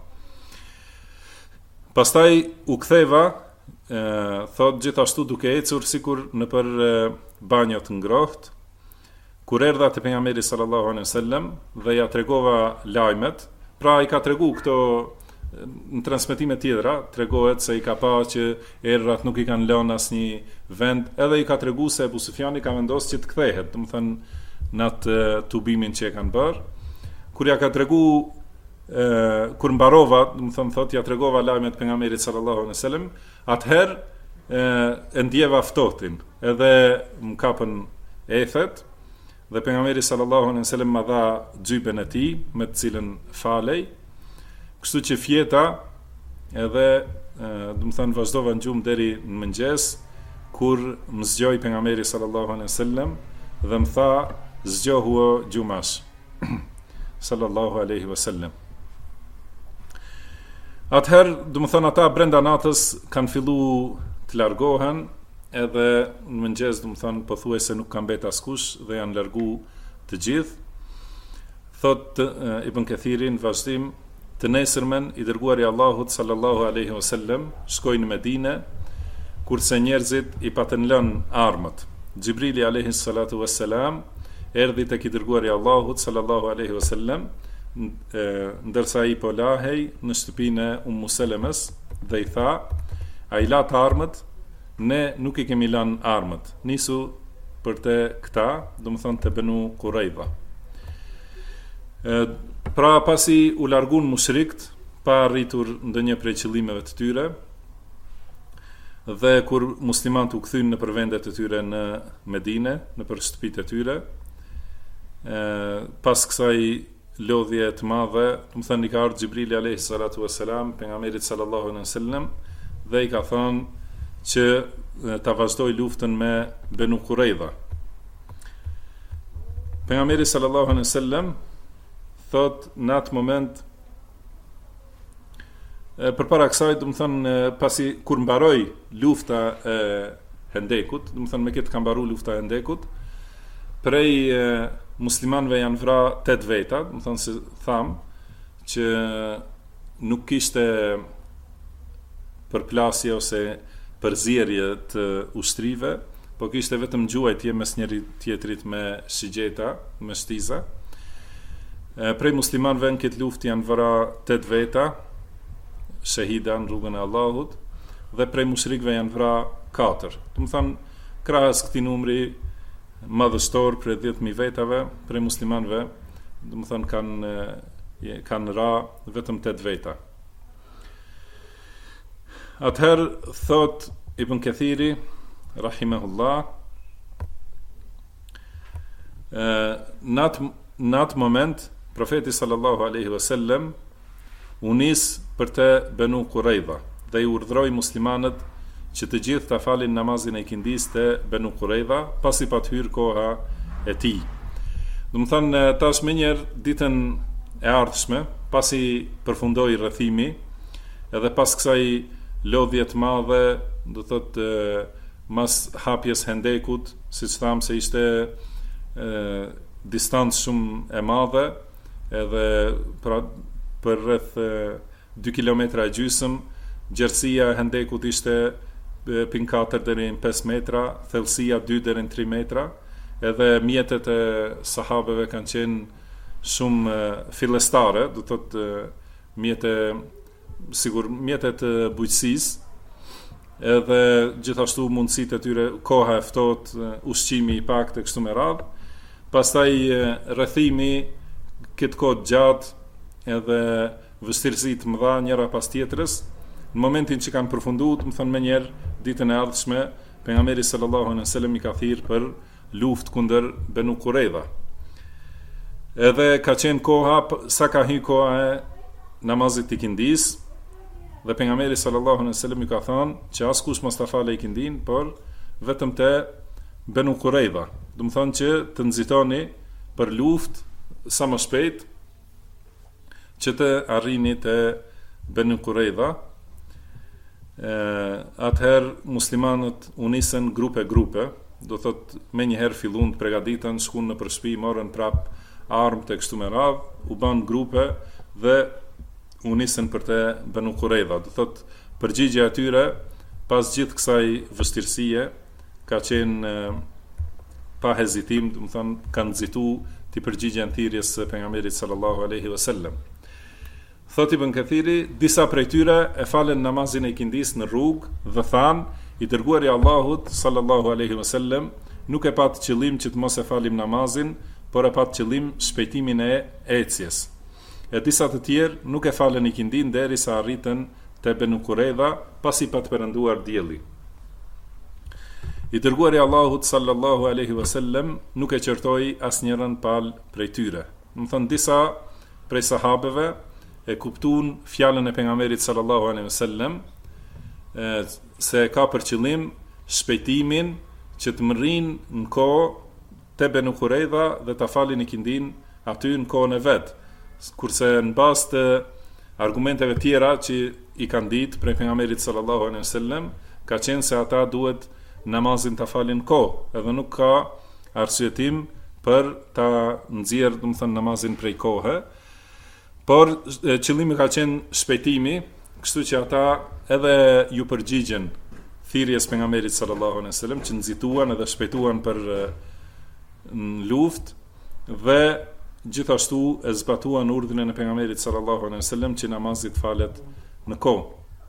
Pastaj u ktheva, thot gjithashtu duke ecur sikur nëpër banjo të ngrohtë, kur erdha te pejgamberi sallallahu alaihi wasallam dhe ja tregova lajmet, pra i ka tregu këto në transmetime tjera, tregohet se i ka pa që errat nuk i kanë lënë asnjë vend, edhe i ka tregu se Abu Sufjani ka vendosur që të kthehet, do të thënë në atë tubimin që e kanë bërë. Kur ja ka tregu kur mbarova, do të thënë thot ja tregova lajmet pejgamberit sallallahu alaihi wasallam, atëherë e ndjeva ftohtin, edhe më kapën ethet, dhe pejgamberi sallallahu alaihi wasallam më dha xhypen e tij me të cilën falej, kështu që fjeta edhe do të thënë vazhdova në gjumë deri në mëngjes, kur më zgjoi pejgamberi sallallahu alaihi wasallam dhe më tha zgjohu o gjumash sallallahu alaihi wasallam. Atëherë, do të thënë ata brenda natës kanë fillu të largohen, edhe në mëngjes, do të thënë pothuajse nuk ka mbet askush dhe janë largu të gjithë. Thot Ibn Kathiri në vazhdim, të nesërmen i dërguari i Allahut sallallahu alaihi wasallam shkoi në Medinë, kurse njerëzit i patën lënë armët. Xhibrili alaihi salatu wassalam erdhi tek i dërguari i Allahut sallallahu alaihi wasallam, ndërsa i po lahej në shtëpinë e Ummu Selemes dhe i tha, a i la të armët, ne nuk i kemi lanë armët, nisu për te këta, do më thënë të Banu Qurayza. Pra pasi u largun mushrikt, pa arritur ndonjë prej qëllimeve të tyre, dhe kur muslimanët u kthyn në vendet e tyre në Medinë, në për shtëpitë e tyre, pas kësaj lodhje të madhe, do të thënë i ka ardhur Xhibrili alayhi salatu wassalam pejgamberit sallallahu alaihi wasallam dhe i ka thënë që ta vazhdoi luftën me Banu Qurayza. Pejgamberi sallallahu alaihi wasallam thot në atë moment Përpara kësaj, do të thonë, pasi kur mbaroi lufta e Hendekut, do të thonë me këtë ka mbaruar lufta e Hendekut, prej muslimanëve janë vrarë 8 veta, do të thonë se tham që nuk kishte përplasje ose përzierje të ushtrive, po kishte vetëm gjuajtje mes njëri tjetrit me shigjeta, me shtiza. Prej muslimanëve në këtë luftë janë vrarë 8 veta, shahida në rrugën e Allahut, dhe prej mushrikëve janë vrarë 4. Do të thonë, krahas këtij numri madhështor prej 10.000 vetave, prej muslimanëve, do të thonë kanë ra vetëm 8 veta. Atëherë thot Ibn Kathiri rahimahullah, në atë moment profeti sallallahu alaihi wasallam u nis për të Banu Quraidha dhe i urdhroi muslimanët që të gjithë ta falin namazin e ikindis të Banu Quraidha pasi pat hyrë koha e tij. Do të thonë tash më njëherë ditën e ardhshme, pasi përfundoi rrethimi, edhe pas kësaj lodhje të madhe, do thotë mas hapjes Hendekut, siç tham se ishte distancë shumë e madhe, edhe pra për rreth 2 kilometra e gjysmë, gjerësia e Hendekut ishte 4 deri në 5 metra, thellësia 2 deri në 3 metra, edhe mjetet e sahabeve kanë qenë shumë fillestare, do thotë mjetet e bujqësisë, edhe gjithashtu mundësitë e tyre, koha e ftohtë, ushqimi i pak të kështu me radhë. Pastaj rrethimi këtë kohë gjatë, edhe vështirësi të mëdha njëra pas tjetrës. Në momentin që kanë përfunduar, më thënë menjëherë, ditën e ardhshme, pejgamberi sallallahu alaihi wasallam i ka thirrë për luftë kundër Banu Quraidha. Edhe ka qenë koha, sa ka hyrë koha e namazit të ikindis, dhe pejgamberi sallallahu alaihi wasallam i ka thënë që askush mos ta falë ikindin, por vetëm te Banu Quraidha. Do të thonë që të nxitoni për luftë sa më shpejt, që të arrini te Banu Quraidha. Atëherë muslimanët u nisën grupe, do thot me njëherë fillun të pregaditën, shkun në përshpi, morën prap armë të kështu me radhë, u banë grupe dhe u nisën për te Banu Quraidha. Do thot përgjigja e tyre pas gjithë kësaj vështirësie ka qenë pa hezitim, do të thonë kanë nxitu të përgjigjen thirrjes së pejgamberit sallallahu alaihi wasallam. Thot Ibn Kathiri, disa prej tyre e falen namazin e ikindis në rrugë dhe than, i dërguari i Allahut sallallahu alaihi wasallam nuk e pat qëllim që të mos e falim namazin, por e pat qëllim shpejtimin e ecjes. E disa të tjerë nuk e falen ikindin derisa arritën te Banu Quraidha, pasi pat perënduar dielli. I dërguari i Allahut sallallahu alaihi wasallam nuk e qortoi asnjërin pal prej tyre. Do të thonë disa prej sahabeve e kuptuan fjalën e pejgamberit sallallahu alaihi wasallam se ka për qëllim shpejtimin që të mërrin në kohë te Banu Quraidha dhe ta falin ikindin aty në kohën e vet. Kurse në bazë të argumenteve tjera që i kanë ditë prej pejgamberit sallallahu alaihi wasallam, ka qenë se ata duhet namazin ta falin kohë, edhe nuk ka arsyetim për ta nxjerrë, do të thënë, namazin prej kohë. Por qëllimi ka qenë shpejtimi, kështu që ata edhe ju përgjigjen thirrjes pejgamberit sallallahu alaihi wasallam, që nxituan edhe shpejtuan për luftë dhe gjithashtu e zbatuan urdhrin e pejgamberit sallallahu alaihi wasallam që namazi të falet në kohë.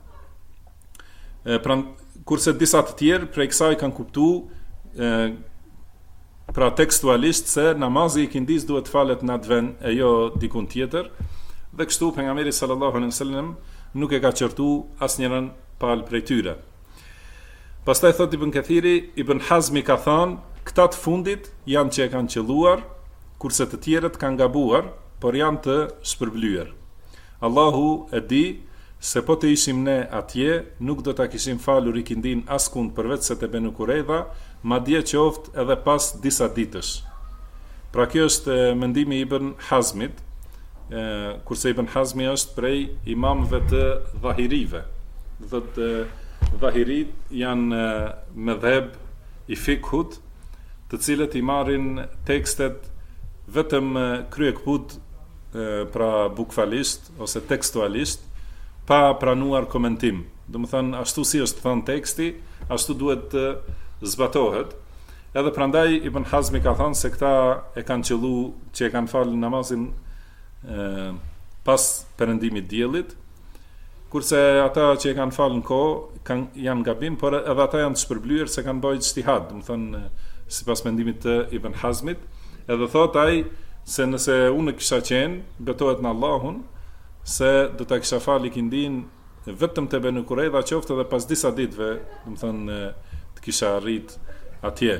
Kurse disa të tjerë prej kësaj kanë kuptuar pra tekstualisht se namazi i ikindis duhet falet në atë vend e jo dikun tjetër, dhe kështu pejgamberi sallallahu alaihi wasallam nuk e ka qortuar asnjërin pal prej tyre. Pastaj thot Ibn Kathiri, Ibn Hazmi ka thënë, këta të fundit janë që e kanë qelluar, kurse të tjerët kanë gabuar, por janë të shpërblyer. Allahu e di se po të ishim ne atje, nuk do ta kishim falur ikindin askund përveç se te Banu Quraidha, madje qoftë edhe pas disa ditësh. Pra kjo është mendimi i Ibn Hazmit, kurse Ibn Hazmi është prej imamëve të dhahirive. Dhahirit janë mëdheb i fikhut, të cilët i marrin tekstet vetëm kryekput, pra bukfalisht ose tekstualisht, pa pranuar komentim. Domethënë ashtu si është thënë teksti, ashtu duhet të zbatohet. Edhe prandaj Ibn Hazmi ka thënë se këta e kanë qellu që e kanë falë namazin pas perëndimit diellit, kurse ata që e kanë falë në kohë janë gabim, por edhe ata janë të shpërblyer se kanë bërë ijtihad, domethënë sipas mendimit të Ibn Hazmit. Edhe thot ai se nëse unë kisha qenë, betohet në Allahun, se do ta kisha falë ikindin vetëm te Banu Kurayza qoftë edhe pas disa ditëve, domethënë të kisha arrit atje.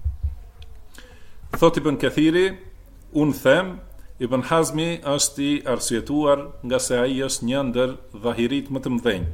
Thot Ibn Kathiri, unë them, Ibn Hazmi është i arsyetuar nga se ai është një ndër dhahirit më të mëdhenj.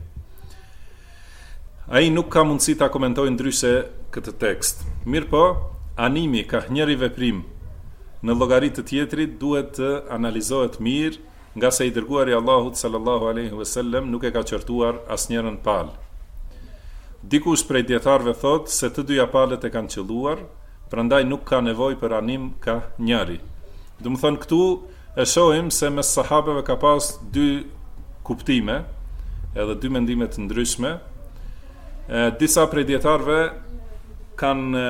Ai nuk ka mundësi ta komentojë ndryshe këtë tekst. Mirpo, animi ka njëri veprim në llogaritë të tjetrit duhet të analizohet mirë, nga se i dërguari Allahut sallallahu alaihi wasallam nuk e ka qortuar asnjërin palë. Dikush prej dietarëve thot se të dyja palët e kanë qelluar, prandaj nuk ka nevojë për anim ka njëri. Domethënë këtu e shohim se mes sahabeve ka pas dy kuptime, edhe dy mendime të ndryshme. Disa prej dietarëve kanë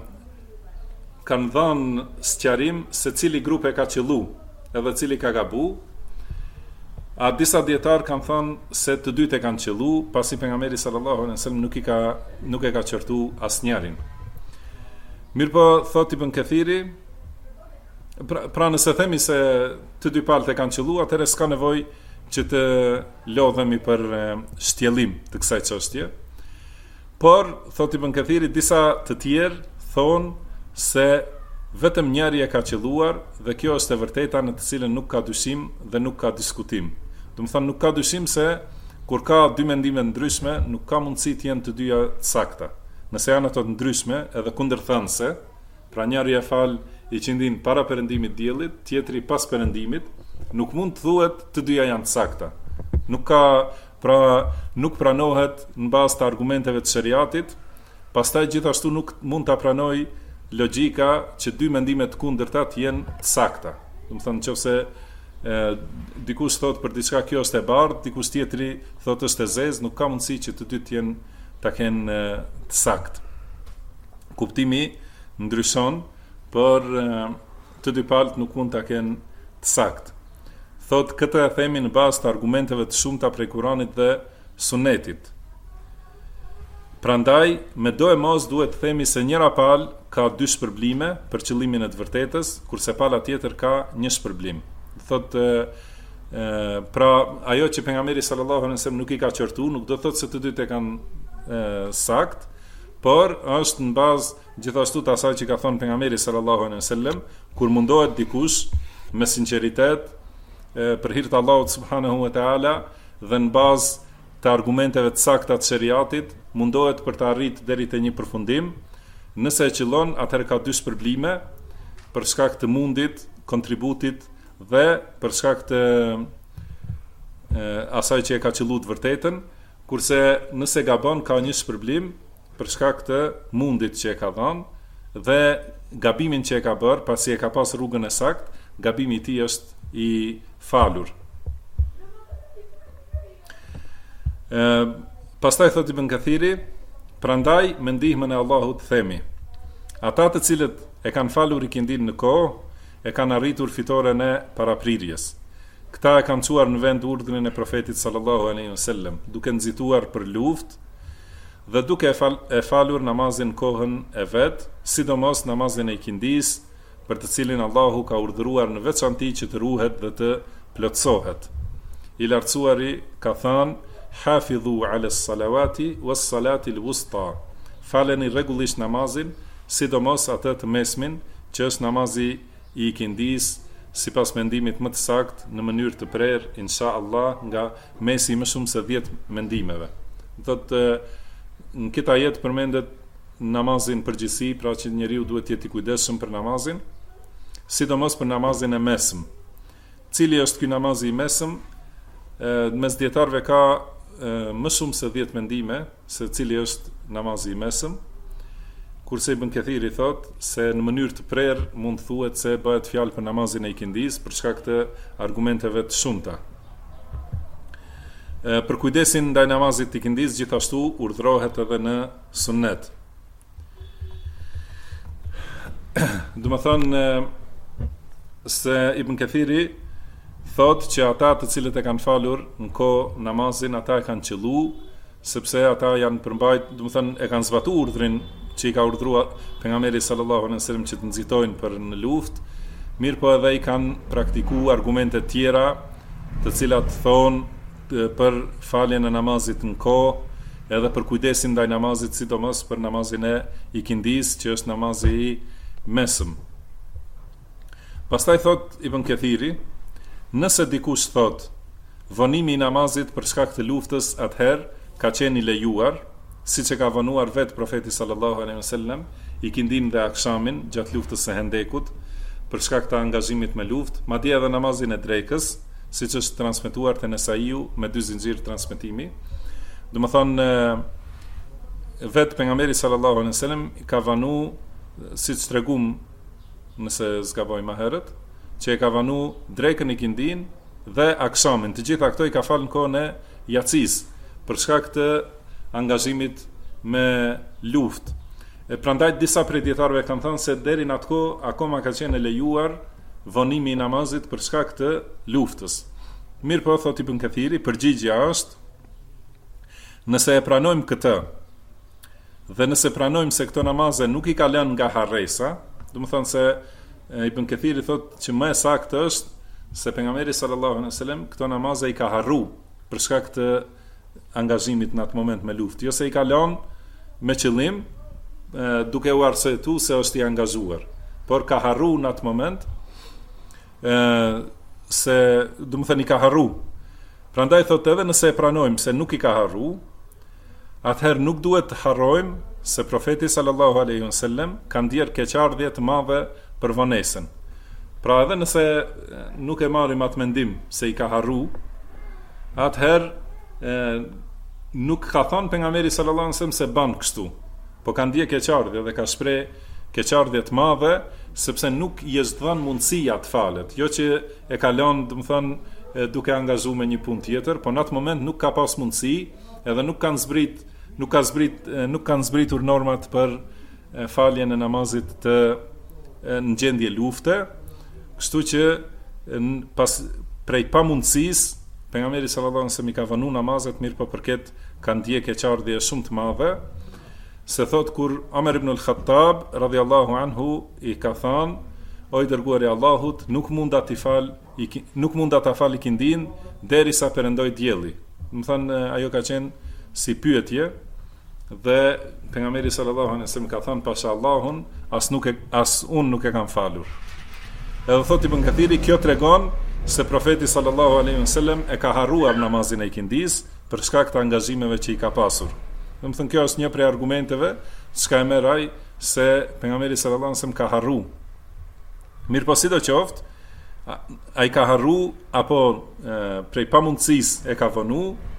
dhënë sqarim se cili grup e ka qellu, edhe cili ka gabu. A disa dietar kanë thënë se të dytë e kanë qellu, pasi pejgamberi sallallahu alaihi wasallam nuk e ka qortu asnjërin. Mirpo thot Ibn Kathiri, pra nëse themi se të dy palët e kanë qellu, atëherë s'ka nevojë që të lodhemi për shtjellim të kësaj çështje. Por thot Ibn Kathiri, disa të tjerë thonë se vetëm njëri e ka qelluar dhe kjo është e vërteta në të cilën nuk ka dyshim dhe nuk ka diskutim. Domethënë nuk ka dyshim se kur ka dy mendime ndryshme, nuk ka mundësi të jenë të dyja të sakta. Nëse janë ato të ndryshme edhe kundërthënëse, pra njëri e fal iqindin para perëndimit diellit, tjetri pas perëndimit, nuk mund të thuhet të dyja janë të sakta. Nuk pranohet në bazë të argumenteve të shariatit, pastaj gjithashtu nuk mund ta pranoj logjika që dy mendime të kundërta të jenë të sakta. Domethënë nëse dikush thot për diçka kjo është e bardhë, dikush tjetri thot është e zezë, nuk ka mundësi që të dy të jenë ta kenë të saktë. Kuptimi ndryshon, por të dy palët nuk mund ta kenë të saktë. Thot këtë e themi në bazë të argumenteve të shumta prej Kuranit dhe Sunetit. Prandaj, me do e mos duhet të themi se njëra palë ka dy shpërblime për qëllimin e të vërtetës, kurse pala tjetër ka një shpërblim. Thot, pra ajo që pejgamberi sallallahu alaihi wasallam nuk i ka qortu, nuk do thot se të dytë e kanë sakt, por është në bazë gjithashtu të asaj që ka thonë pejgamberi sallallahu alaihi wasallam, kur mundohet dikush me sinqeritet për hir të Allahut subhanahu wa taala dhe në bazë të argumenteve të sakta të shariatit, mundohet për të arritë deri te një përfundim. Nëse e qëllon, atëherë ka dy shpërblime për shkak të mundit, kontributit dhe për shkak të asaj që e ka qëllu të vërtetën, kurse nëse gabon ka një shpërblim për shkak të mundit që e ka dhënë dhe gabimin që e ka bërë, pasi e ka pas rrugën e saktë, gabimi i tij është i falur. Pastaj thot Ibn Kathiri, prandaj me ndihmën e Allahut themi, ata të cilët e kanë falur ikindin në kohë, e kanë arritur fitoren e paraprirjes. Këta e kanë çuar në vend urdhrin e profetit sallallahu alaihi wasallam, duke nxituar për luftë dhe duke e falur namazin kohën e vet, sidomos namazin e ikindis, për të cilin Allahu ka urdhëruar në veçanti që të ruhet dhe të plotësohet. I lartësuari ka thënë: hafidhu ala salawati was salati al-wusta. Faleni rregullisht namazin, sidomos atë të mesmin, që është namazi i ikindis, sipas mendimit më të saktë, në mënyrë të prerë, inshallah, nga mesi më shumë se 10 mendimeve. Thotë në këtë ajet përmendet namazin përgjithësi, pra që njeriu duhet të jetë i kujdesshëm për namazin, sidomos për namazin e mesëm, cili është ky namazi I mesëm, mes dietarëve ka më shumë se 10 mendime se cili është namazi I mesëm, kurse Ibn Kathiri thot se në mënyrë të prerë mund thuhet se bëhet fjalë për namazin e ikindis për shkak të argumenteve të shumta. Për kujdesin ndaj namazit të ikindis gjithashtu urdhrohet edhe në sunnet. Do të thonë se Ibn Kathiri thot që ata të cilët e kanë falur në kohë namazin, ata e kanë qellu, sepse ata janë përmbajt, do të thonë e kanë zbatuar urdhrin që I ka urdhëruar pejgamberi sallallahu alaihi wasallam që të nxitojnë për në luftë, mirë po edhe I kanë praktikuar argumente tjera, të cilat thonë për faljen e namazit në kohë, edhe për kujdesin ndaj namazit, sidomos për namazin e ikindis, që është namazi I mesëm. Pastaj thot Ibn Kathiri, nëse dikush thot vonimi I namazit për shkak të luftës, atëherë ka qenë I lejuar, siç e ka vonuar vetë profeti sallallahu alaihi wasallam ikindin dhe akshamin gjatë luftës së Hendekut për shkak të angazhimit me luftë, madje edhe namazin e drekës, siç është transmetuar te Nesaiu me 2 zinxhir transmetimi. Do të thonë vetë pejgamberi sallallahu alaihi wasallam ka vanu, siç tregum nëse zgaboj më herët, që e ka vanu drekën ikindin dhe akshamin. Të gjitha këto I ka falë në kohën e Jacis për shkak të angazhimit me luftë. Prandaj disa prej dietarëve kanë thënë se deri në atë kohë akoma ka qenë lejuar vonimi I namazit për shkak të luftës. Mirë po, thot Ibn Kathiri, përgjigjja është, nëse e pranojmë këtë, dhe nëse pranojmë se këto namaze nuk I ka lënë nga harresa, do të thonë se Ibn Kathiri thot që më e saktë është se pejgamberi sallallahu alaihi wasallam këto namaze I ka harru për shkak të angazhimit në atë moment me luftë, jo se I ka lënë me qëllim duke u arsyetuar se është I angazhuar, por ka harru në atë moment, se do të thënë I ka harru. Prandaj thotë edhe nëse e pranojmë se nuk I ka harru, atëherë nuk duhet të harrojmë se profeti sallallahu alaihi wasallam ka ndier keqardhje të madhe për vonesën. Pra edhe nëse nuk e marrim atë mendim se I ka harru, atëherë nuk ka thonë pejgamberi sallallahu alaihi wasallam se ban kështu, po ka ndje keqardhje dhe ka shpreh keqardhje të madhe, sepse nuk I është dhënë mundësia të falet, jo që e ka lënë, do të thonë, duke angazhuar me një punë tjetër, po në atë moment nuk ka pas mundësi, edhe nuk kanë zbritur normat për faljen e namazit të në gjendje lufte, kështu që pas prej pamundësisë pejgamberi sallallahu alaihi wasallam I ka vënë namazet, mirë po përket kanë ndje keqardhje shumë të madhe, se thot kur Omer ibn al-Khattab radhiyallahu anhu I ka thënë, o I dërguari I Allahut, nuk mund ta fal ikindin derisa perëndoj dielli. Do të thonë ajo ka qenë si pyetje dhe pejgamberi sallallahu alaihi wasallam ka thënë pasha Allahun, as unë nuk e kam falur. Edhe thot Ibn Kathiri, kjo tregon se profeti sallallahu alaihi wasallam e ka harruar namazin e ikindis për shkak të angazhimeve që I ka pasur. Do të thënë kjo është një prej argumenteve çka e merr ai se pejgamberi sallallahu alaihi wasallam ka harru. Mirë po sidoqoftë, ai ka harru apo prej pamundësisë e ka vënu,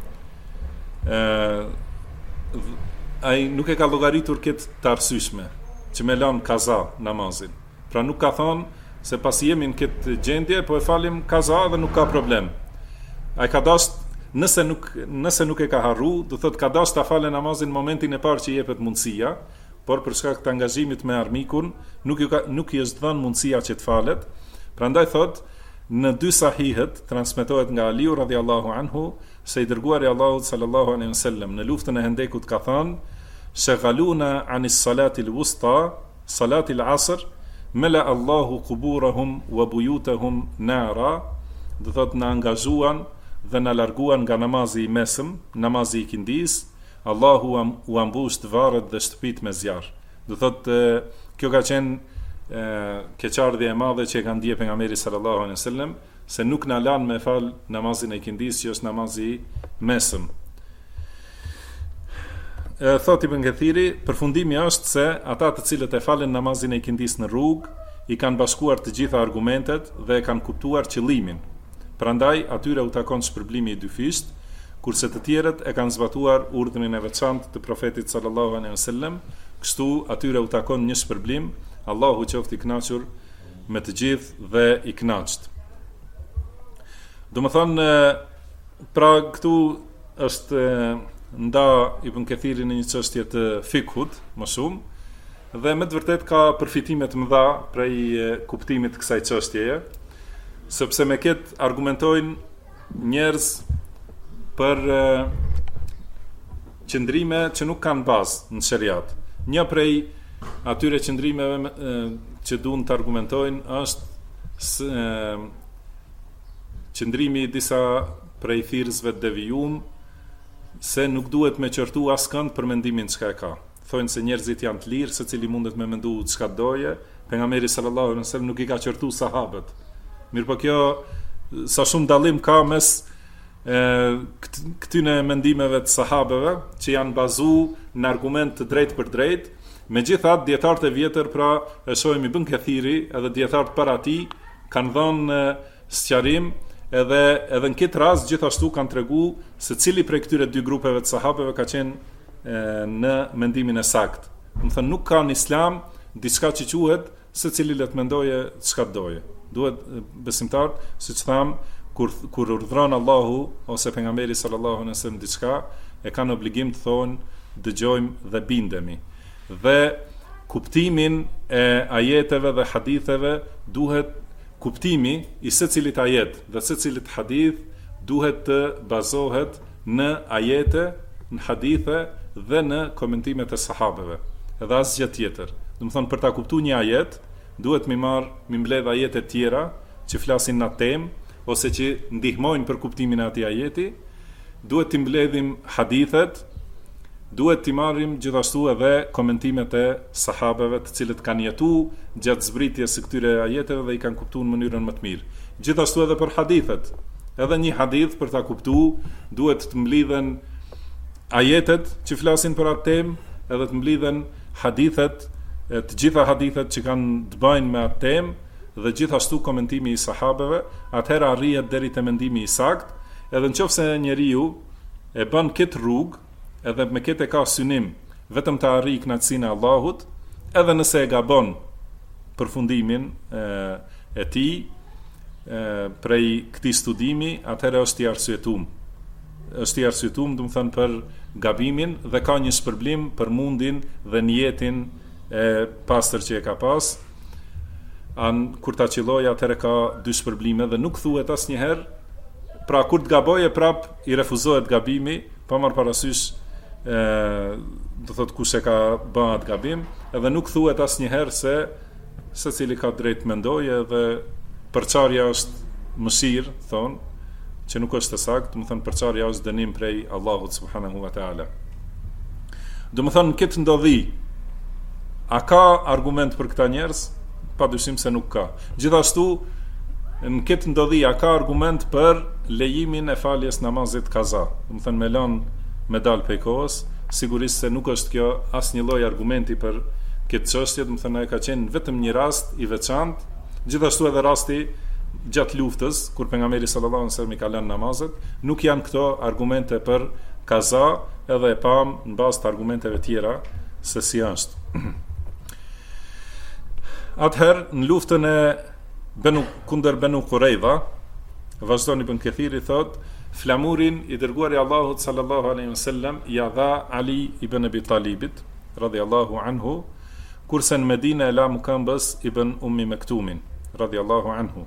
ai nuk e ka llogaritur këtë të arsyeshme që me lën kaza namazin. Pra nuk ka thonë se pasi jemi në këtë gjendje, po e falim kaza dhe nuk ka problem. Ai ka dashur, nëse nuk e ka harru, do thotë ka dashur ta falë namazin në momentin e parë që I jepet mundësia, por për shkak të angazhimit me armikun, nuk I është dhënë mundësia që të falet. Prandaj thotë, në 2 sahihet transmetohet nga Aliu radhiyallahu anhu se I dërguari I Allahut sallallahu alaihi wasallam në luftën e Hendekut ka thënë: "Shaghaluna anis salati al-wusta, salati al-asr, mela Allahu quburahum wa buyutahum nara." Do thotë na angazhuan dhe na larguan nga namazi I mesëm, namazi I ikindis, Allahu u ambusht varret dhe shtëpitë me zjarr. Do thotë kjo ka qenë keqardhje e madhe që e ka ndje pejgamberi sallallahu alaihi wasallam, se nuk na lan me fal namazin e ikindis, që është namazi I mesëm. Thot Ibn Kathiri, përfundimi është se ata të cilët e falen namazin e ikindis në rrugë, I kanë bashkuar të gjitha argumentet dhe e kanë kuptuar qëllimin. Prandaj atyre u takon shpërblimi i dyfisht, kurse të tjerët e kanë zbatuar urdhrin e veçantë të profetit sallallahu alaihi wasallam, kështu atyre u takon një shpërblim, Allahu qoftë i kënaqur me të gjithë dhe i kënaqët. Domethënë, pra këtu është nda Ibn Kathiri në një çështje të fikhut më shumë, dhe me të vërtet ka përfitime të mëdha prej kuptimit të kësaj çështjeje, sepse me këtë argumentojnë njerëz për qëndrime që nuk kanë bazë në shariat. Një prej atyre qëndrimeve që duan të argumentojnë është qëndrimi i disa prej thirrësve të devijum, se nuk duhet me qërtu askënd për mendimin çka e ka. Thonë se njerëzit janë të lirë, secili mundet me mendu çka doje. Pejgamberi sallallahu alaihi wasallam nuk i ka qërtu sahabët. Mirë po kjo sa shumë dallim ka mes këtyne mendimeve të sahabeve që janë bazu në argument të drejt për drejt. Megjithatë dietarët e vjetër, pra e shohim Ibn Kathiri edhe dietarët para tij kanë dhënë sqarim, edhe në këtë rast gjithashtu kanë tregu se cili prej këtyre dy grupeve të sahabeve ka qenë në mendimin e saktë. Do të thënë nuk ka në Islam diçka që quhet se cili le të mendoje çka doje. Duhet besimtar, siç tham, kur urdhron Allahu ose pejgamberi sallallahu alaihi wasallam diçka, e kanë obligim të thonë dëgjojmë dhe bindemi. Dhe kuptimin e ajeteve dhe haditheve duhet, kuptimi i secilit ajet dhe secilit hadith duhet të bazohet në ajete, në hadithe dhe në komentimet e sahabeve, edhe asgjë tjetër. Do të thonë, për ta kuptuar një ajet duhet mi mbledh ajete tjera që flasin në temë ose që ndihmojnë për kuptimin e atij ajeti, duhet t'i mbledhim hadithet, duhet t'i marrim gjithashtu edhe komentimet e sahabeve të cilët kanë jetuar gjatë zbritjes së këtyre ajeteve dhe i kanë kuptuar në mënyrën më të mirë. Gjithashtu edhe për hadithet. Edhe një hadith për ta kuptuar duhet të mblidhen ajetet që flasin për atë temë, edhe të mblidhen hadithet, të gjitha hadithet që kanë të bëjnë me atë temë, dhe gjithashtu komentimi i sahabeve, atëherë arrihet deri te mendimi i saktë, edhe nëse njeriu e bën këtë rrugë, edhe me këtë e ka synim vetëm të arrijë kënaqësinë e Allahut, edhe nëse e gabon përfundimin e tij prej këtij studimi, atëherë është i arsyetuar. Është i arsyetuar, do të thënë, për gabimin dhe ka një shpërblim për mundin dhe niyetin e pastër që e ka pas. Kur ta qilloj, atëherë ka dy shpërblime dhe nuk thuhet asnjëherë, pra kur të gaboje prap i refuzohet gabimi, pa marrë parasysh do thot kush e ka bën atë gabim, edhe nuk thuhet asnjëherë se secili ka drejt mendoje, dhe përçarja është mëshirë, thon, që nuk është e saktë, do të thënë përçarja është dënim prej Allahut subhanahu wa taala. Do të thënë këtë ndodhi, a ka argument për këta njerëz? Padyshim se nuk ka. Gjithashtu në këtë ndodhi, a ka argument për lejimin e faljes namazit kaza? Do të thënë me lënë me dal prej kohës, sigurisht se nuk është kjo asnjë lloj argumenti për këtë çështje, do të thënë ai ka qenë vetëm një rast i veçantë, gjithashtu edhe rasti gjatë luftës kur pejgamberi sallallahu alajhi wasallam i ka lënë namazet, nuk janë këto argumente për kaza, edhe e pam në bazë të argumenteve tjera se si është. Atëherë në luftën e kundër Banu Qurayza, vazhdon Ibn Kathiri thot, flamurin i dërguari Allahut sallallahu alaihi wasallam ja dha Ali ibn Abi Talibit radhiyallahu anhu, kurse në Medinë e la Mukambës ibn Ummi Maktumin radhiyallahu anhu.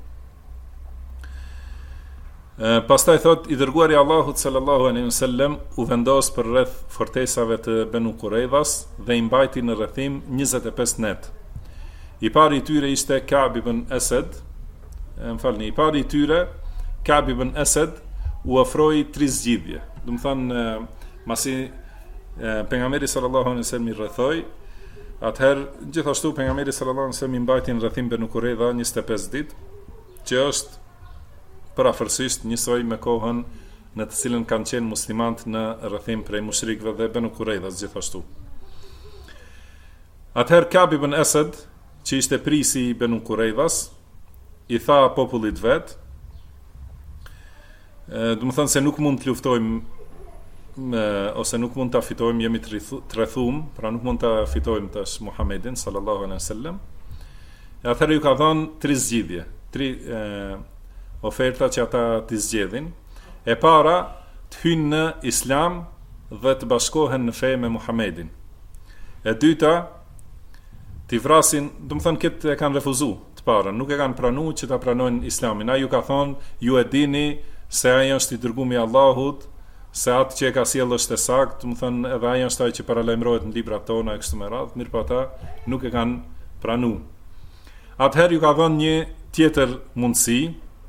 Pastaj thot, i dërguari Allahut sallallahu alaihi wasallam u vendos për rreth fortesave të Banu Qurayzas dhe i mbajti në rrethim 25 net. I pari i tyre ishte Ka'b ibn Asad, i pari i tyre Ka'b ibn Asad u ofroi 3 zgjidhje. Do të thënë, masi pejgamberi sallallahu alaihi wasallam i rrethoi, atëherë gjithashtu pejgamberi sallallahu alaihi wasallam i mbajti në rrethim Banu Qurayza 25 ditë, që është parafërsisht njësoj me kohën në të cilën kanë qenë muslimanët në rrethim prej mushrikëve dhe Banu Qurayzas gjithashtu. Atëherë Ka'b ibn Asad, që ishte prisi i Banu Qurayzas, i tha popullit vet, Do të thënë se nuk mund të luftojmë ose nuk mund ta fitojmë, jemi të rrethum, pra nuk mund ta fitojmë tash Muhamedit sallallahu alaihi wasallam. Atëherë ju ka dhënë 3 zgjidhje, 3 oferta që ata t'i zgjedhin. E para, të hynë në Islam dhe të bashkohen në fe me Muhamedin. E dyta, t'i vrasin, do të thënë këtë e kanë refuzuar të parën, nuk e kanë pranuar që ta pranojnë Islamin. Ai ju ka thonë, ju e dini se ai është i dërguari i Allahut, se atë që e ka sjellë është e saktë, do të thënë edhe ai është ai që paralajmërohet në librat tona e kështu me radhë, mirë po ata nuk e kanë pranuar. Atëherë ju ka dhënë një tjetër mundësi,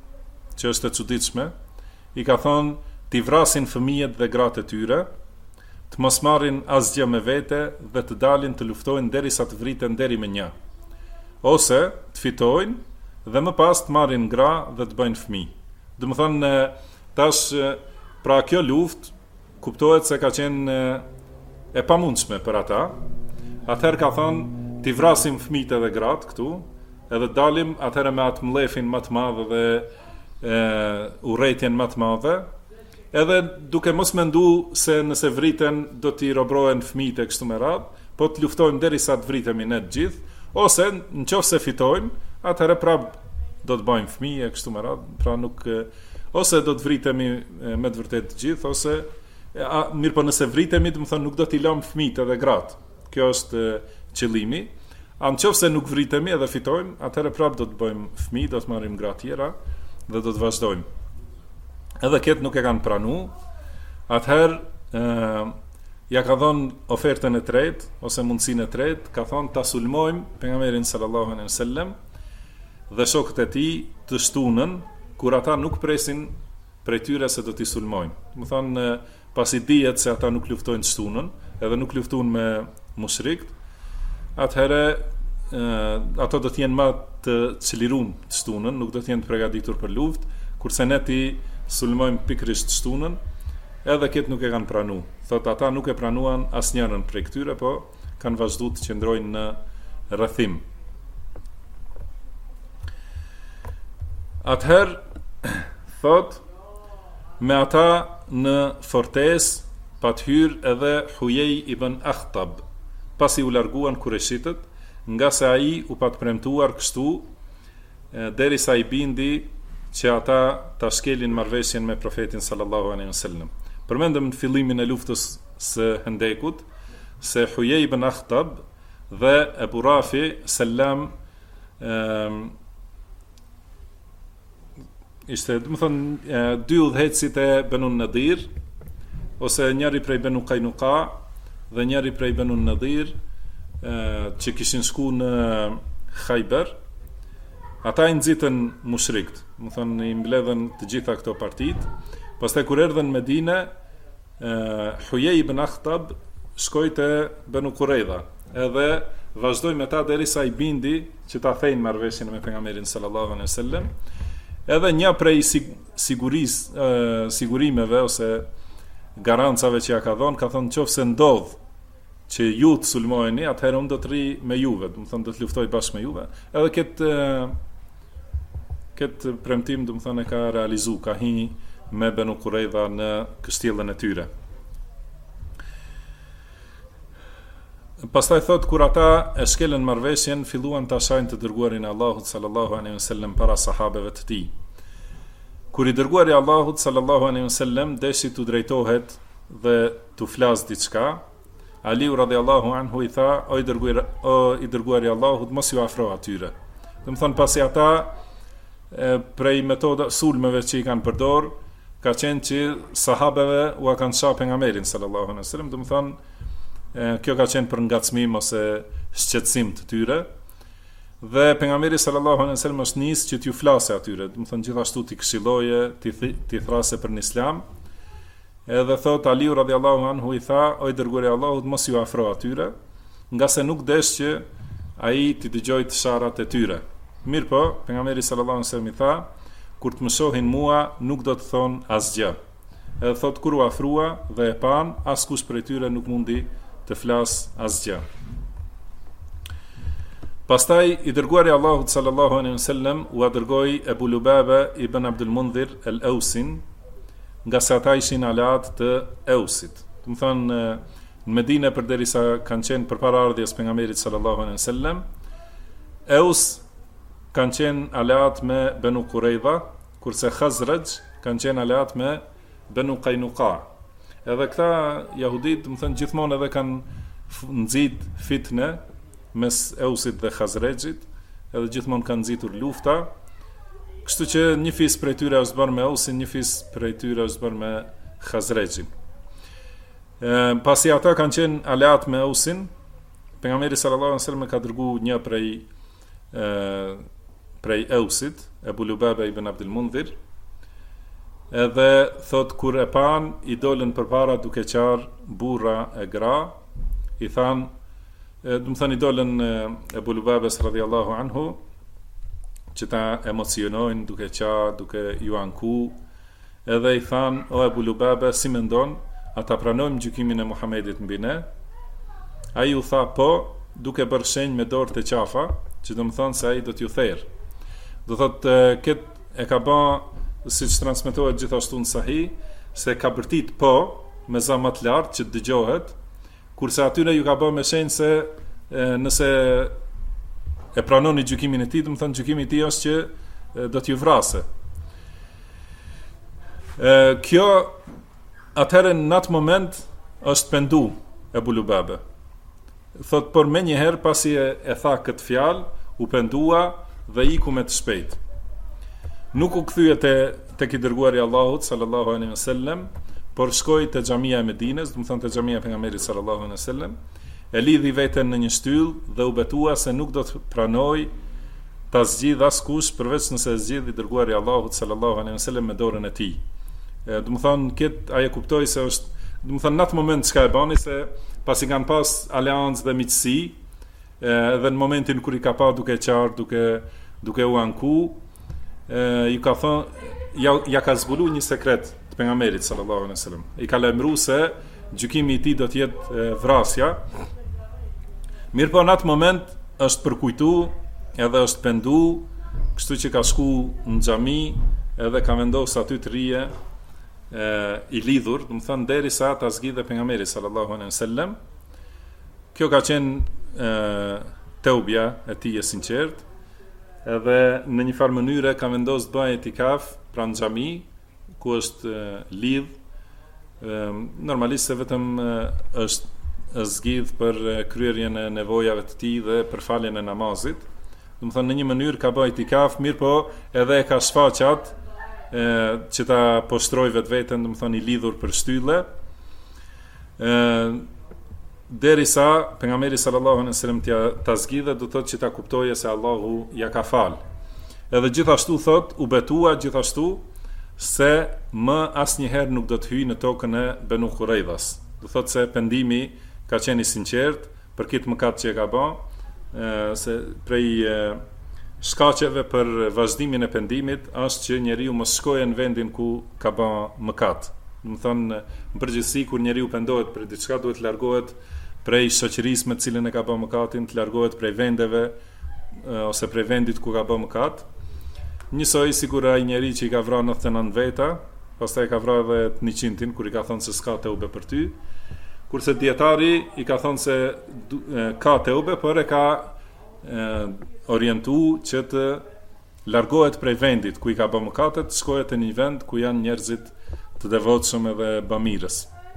që është e çuditshme, i ka thonë t'i vrasin fëmijët dhe gratë e tyre, të mos marrin asgjë me vete dhe të dalin të luftojnë derisa të vriten deri me 1. Ose të fitojnë dhe më pas të marrin gra dhe të bëjnë fëmijë. Do të thonë tash pra kjo luftë kuptohet se ka qenë e pamundshme për ata. Atëherë ka thonë t'i vrasim fëmijët edhe gratë këtu, edhe dalim atëherë me atë mlefin më të madh dhe urrëtitjen më të madhe, edhe duke mos mendu se nëse vriten do t'i robrohen fëmijët e kështu me radhë, po të luftojmë derisa të vritemi ne të gjithë, ose nëse fitojmë, atëherë prap do të bëjmë fëmijë e kështu me radhë, pra nuk ose do të vritemi me të vërtetë të gjithë, ose mirë po nëse vritemi, do të thonë nuk do t'i lëmë fëmijët edhe gratë. Kjo është qëllimi. Nëse nuk vritemi edhe fitojmë, atëherë prap do të bëjmë fëmijë, do të marrim gra tjera dhe do të vazhdojmë. Edhe këtë nuk e kanë pranuar. Atëherë ja ka dhënë ofertën e tretë ose mundësinë e tretë, ka thonë ta sulmojmë pejgamberin sallallahu alaihi wasallam dhe shokët e tij të shtunën kur ata nuk presin prej tyre se do t'i sulmojnë. Do të thonë pasi dihet se ata nuk luftojnë shtunën, edhe nuk luftojnë me mushrikët, atëherë ato do të jenë më të çlirum të shtunën, nuk do të jenë të përgatitur për luftë, kurse ne ti sulmojmë pikërisht shtunën, edhe këtë nuk e kanë pranuar. Thotë ata nuk e pranuan asnjërin prej këtyre, po kanë vazhduar të qëndrojnë në rrethim. Atëherë thotë me ata në fortesë pa të hyrë edhe Hujej ibn Akhtab, pasi u larguan kureshitët, nga se ai u pat premtuar kështu derisa i bindi që ata ta shkelin marrëveshjen me profetin sallallahu alaihi wasallam. Përmendëm në fillimin e luftës së Hendekut se Hujej ibn Akhtab dhe Abu Rafi Selam ishte, do të thonë, 2 udhëhecit e Banu Nadir, ose njëri prej Banu Qaynuqa dhe njëri prej Banu Nadir, që kishin shku në Khaybar. Ata i nxitën mushrikët, do të thonë i mbledhën të gjitha këto partitë. Pastaj kur erdhën në Medinë, Hujej ibn Akhtab shkoi te Banu Quraidha, edhe vazhdoi me ta derisa i bindi që ta thejnë marrëveshjen me pejgamberin sallallahu alaihi wasallam. Edhe një prej sigurimeve ose garancave që ja ka thonë nëse ndodh që ju të sulmojeni, atëherë unë do të rri me juve, do të thonë do të luftoj bashkë me juve. Edhe këtë premtim, do të thonë e ka realizuar, ka hi me Banu Quraidha në kështjellën e tyre. Pastaj thot kur ata e shkelën marrëveshjen, filluan ta shajnë të dërguarin e Allahut sallallahu alaihi wasallam para sahabeve të tij. Kur i dërguari i Allahut sallallahu alaihi wasallam deshi të drejtohet dhe të flas diçka, Aliu radhiyallahu anhu i tha: o i dërguari i Allahut, mos ju afro atyre. Do të thonë pasi ata prej metoda sulmeve që i kanë përdor, ka qenë që sahabeve u kanë shah pejgamberin sallallahu alaihi wasallam, do të thonë kjo ka qenë për ngacmim ose shqetësim të tyre, dhe pejgamberi sallallahu alaihi wasallam është nis që t'ju flasë atyre, do të thonë gjithashtu t'i këshilloje, t'i thrasë për në Islam. Edhe thot Aliu radhiyallahu anhu i tha: o i dërguari i Allahut, mos ju afro atyre, nga se nuk desh që ai t'i dëgjoj të sharat e tyre. Mirë po, pejgamberi sallallahu alaihi wasallam i tha: kur të më shohin mua, nuk do të thon asgjë. Edhe thot kur u afrua dhe e pan, askush prej tyre nuk mundi të flas asgjë. Pastaj i dërguari i Allahut sallallahu alaihi wasallam u dërgoi Abu Lubaba ibn Abdul Mundhir al-Ausin, nga se ata ishin alat të Eusit. Do të thonë në Medinë përderisa kanë qenë përpara ardhjes pejgamberit sallallahu alaihi wasallam, Eus kanë qenë alat me Banu Quraidha, kurse Khazraj kanë qenë alat me Banu Qaynuqa. Edhe këta jahudit, do të thonë gjithmonë edhe kanë nxit fitne mes Eusit dhe Khazrajit, edhe gjithmonë kanë nxitur lufta. Kështu që një fis prej tyre është bërë me Eusin, një fis prej tyre është bërë me Khazrajin. Pasi ata kanë qenë aleat me Eusin, pejgamberi sallallahu alaihi wasallam ka dërguar një prej Eusit, Ebu Lubaba ibn Abdul Mundhir, edhe thot kur e pan i dolën përpara duke qarë burra e gra, i than, do të thënë i dolën Ebu Lubabes radhiyallahu anhu, që ta emocionojnë duke qarë, duke ju anku, edhe i than, o Ebu Lubabe, si mendon, ata pranojmë gjykimin e Muhamedit mbi ne? Ai u tha po, duke bërë shenjë me dorë të qafa, që do më thonë se ai do t'ju therë. Do thotë këtë e ka ba, si që transmitohet gjithashtu në Sahih, se ka bërtit po, me zamat lartë që dëgjohet, kurse atyre ju ka ba me shenjë se nëse e pranoni gjykimin e tij, do më thonë gjykimi i tij është që do t'ju vrasë. Kjo atëherë në atë moment është pendu Ebu Lubabe. Thot, por me njëherë pasi e tha këtë fjalë, u pendua dhe iku me të shpejt. Nuk u kthye tek i dërguari i Allahut sallallahu alaihi wasallam, por shkoi te xhamia e Medinës, do të thonë te xhamia e pejgamberit sallallahu alaihi wasallam, e lidhi veten në një shtyllë dhe u betua se nuk do të pranoj ta zgjidh askush përveç nëse e zgjidh i dërguari i Allahut sallallahu alaihi wasallam me dorën e tij. Do të thonë këtë ajo kuptoi se është, do të thonë në atë moment çka e bani se pasi kanë pas aleancë dhe miqësi, edhe në momentin kur i ka pa duke qarë, duke u anku, i ka thënë, ja ka zbulu një sekret të pejgamberit sallallahu alaihi wasallam. I ka lajmëruar se gjykimi i tij do të jetë vrasja. Mirë po në atë moment është përkujtu, edhe është pendu, kështu që ka shku në xhami, edhe ka vendosur aty të rije, i lidhur, do të thonë derisa ta zgjidhe pejgamberi sallallahu alaihi wasallam. Kjo ka qenë teubja e tij e sinqert, edhe në një farë mënyre ka vendosur të bëjë itikaf pranë xhami, ku është lidh, normalisht se vetëm është zgjidh për kryerjen e nevojave të tij dhe për faljen e namazit. Do të thonë në një mënyrë ka bëjë itikaf, mirë po edhe e ka shfaqat që ta postroj vetveten, do të thonë i lidhur për shtylle, derisa pejgamberi sallallahu alaihi wasallam ta zgjidhe, do thotë që ta kuptoje se Allahu ja ka fal. Edhe gjithashtu thot, u betua gjithashtu se më asnjëherë nuk do të hyjë në tokën e Banu Quraidhas. Do thotë se pendimi ka qenë i sinqert për këtë mëkat që e ka bërë, se prej shkaqeve për vazhdimin e pendimit është që njeriu mos shkojë në vendin ku ka bërë mëkat. Do të thonë në përgjithësi kur njeriu pendohet për diçka duhet të largohet prej shoqërisë me të cilën e ka bërë mëkatin, të largohet prej vendeve ose prej vendit ku ka bërë mëkat. Njësoj sikur ai njeriu që i ka vrarë 99 veta, pastaj ka vrarë edhe 100-tin kur i ka thënë se s'ka teube për ty. Kurse dietari i ka thënë se ka teube, por e ka orientu që të largohet prej vendit ku i ka bërë mëkatet, shkohet në një vend ku janë njerëzit të devotshëm edhe bamirës.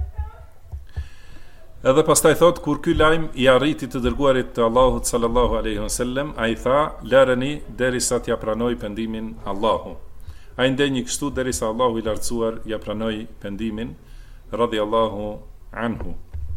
Edhe pastaj thot, kur ky lajm i arriti të dërguarit të Allahut sallallahu alaihi wasallam, ai tha, lareni derisa t'ja pranoj pendimin Allahu. Ai ndenjë kështu derisa Allahu i lartësuar ja pranoi pendimin, radhiyallahu anhu.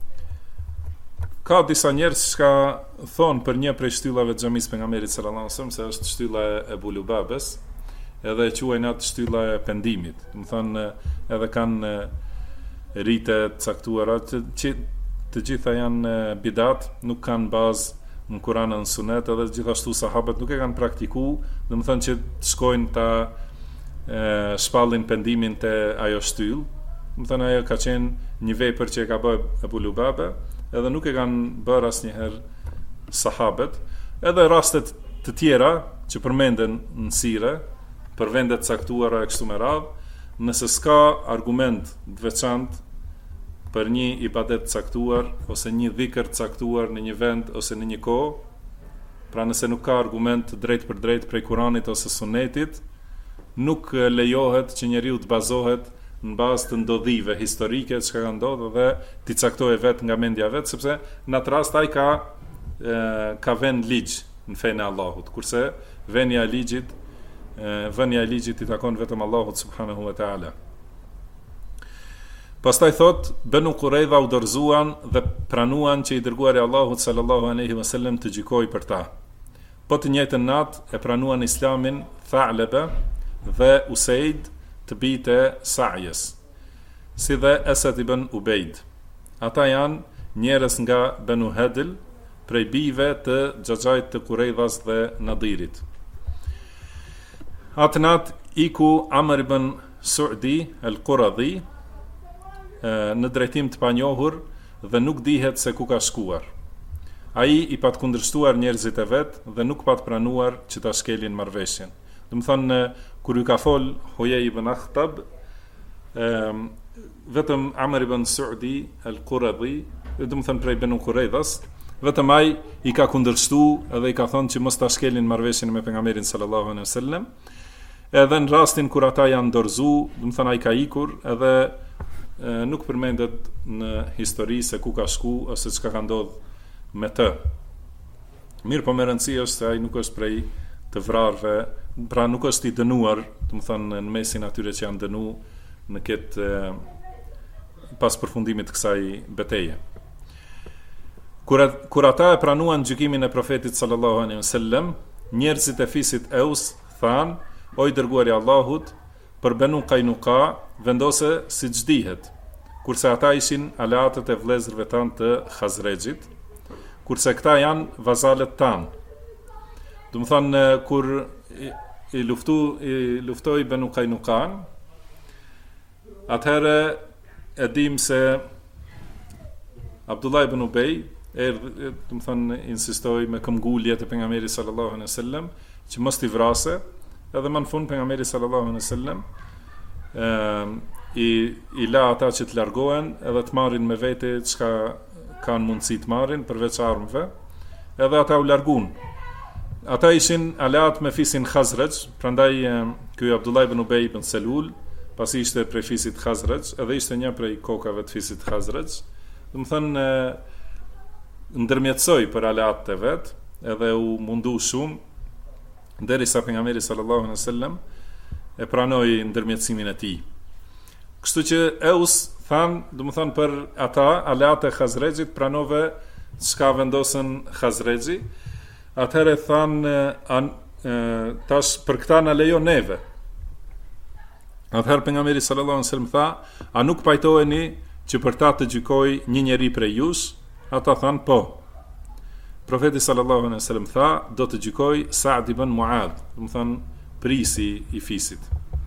Ka disa njerëz që thonë për një prej shtyllave të xhamisë pejgamberit sallallahu alaihi wasallam se është shtylla e Ebu Lubabes, edhe e quajnë atë shtylla e pendimit. Do të thonë edhe kanë rite të caktuara që të gjitha janë bidat, nuk kanë bazë në Kur'an dhe në Sunet, edhe gjithashtu sahabët nuk e kanë praktikuar, do të thonë që të shkojnë ta shpallin pendimin te ajo shtyllë. Do të thonë ajo ka qenë një vepër që e ka bërë Ebu Lubabe, edhe nuk e kanë bërë asnjëherë sahabët. Edhe rastet të tjera që përmenden në sire për vende të caktuara e kështu me radhë, nëse s'ka argument të veçantë për një ibadet caktuar ose një dhikr caktuar në një vend ose në një kohë, pra nëse nuk ka argument drejt për drejt prej Kuranit ose Sunetit, nuk lejohet që njeriu të bazohet në bazë të ndodhive historike që ka ndodhur dhe t'i caktojë vetë nga mendja vet, sepse në atë rast ai ka vend ligj në fenë e Allahut, kurse vënia e ligjit i takon vetëm Allahut subhanahu wa taala. Pastaj thot, Banu Quraidha u dorëzuan dhe pranuan që i dërguari Allahut sallallahu alaihi wasallam të gjykojë për ta. Po të njëjtën natë e pranuan Islamin Tha'laba dhe Usaid të bijtë e Sa'jes, si dhe Asad ibn Ubayd. Ata janë njerëz nga Banu Hadil, prej bijve të xhaxhait të Quraidhas dhe Nadirit. Atë natë iku Amr ibn Su'di al-Quradhi në drejtim të panjohur dhe nuk dihet se ku ka shkuar. Ai i pat kundërshtuar njerëzit e vet dhe nuk pat pranuar që ta shkelin marrëveshjen. Do të thonë, kur i ka fol Huyay ibn Akhtab, vetëm Amr ibn Su'di al-Quradhi, do të thonë prej Banu Quraidhas, vetëm ai i ka kundërshtuar edhe i ka thonë që mos ta shkelin marrëveshjen me pejgamberin sallallahu alaihi wasallam. Edhe në rastin kur ata janë dorëzu, do të thonë ai ka ikur edhe nuk përmendet në histori se ku ka shku ose çka ka ndodhur me të. Mirë, po më rëndësi është se ai nuk është prej të vrarve, pra nuk është i dënuar, do të thonë në mesin atyre që janë dënu në këtë pas përfundimit të kësaj betejë. Kur ata e pranuan gjykimin e profetit sallallahu alaihi wasallam, njerëzit e fisit Eus thanë: "O i dërguari i Allahut, për Banu Qainuqa vendose si çdihet, kurse ata ishin aleatët e vëllezërve tanë të Khazrejit, kurse këta janë vazalët tanë." Do të thonë, kur i luftoi Banu Qainuqan, atëherë e dim se Abdullah ibn Ubay do të thonë insistoi me këmbgulje të pejgamberit sallallahu alaihi wasallam që mos t'i vrase, edhe më në fund pejgamberi sallallahu alaihi wasallam i la ata që të largohen edhe të marrin me vete çka kanë mundësi të marrin përveç armëve, edhe ata u largun. Ata ishin aleat me fisin Khazraj, prandaj ky Abdullah ibn Ubay ibn Selul, pasi ishte prej fisit Khazraj, edhe ishte një prej kokave të fisit Khazraj, do të thënë ndërmjetësoi për aleat të vet, edhe u mundu shumë derisa pejgamberi sallallahu alaihi wasallam e pranoi ndërmjetësimin e tij. Kështu që Eus than, do të thonë për ata aleat e Khazrejit pranove çka vendosën Khazreji, atëherë than tash për këta na lejo neve. Atëherë pejgamberi sallallahu alaihi wasallam tha: "A nuk pajtoheni që për ta të gjykoj një njeri prej jush?" Ata than: "Po." Profeti sallallahu alaihi wasallam tha: "Do të gjykoj Sa'd ibn Mu'adh", do të thonë prisi i fisit.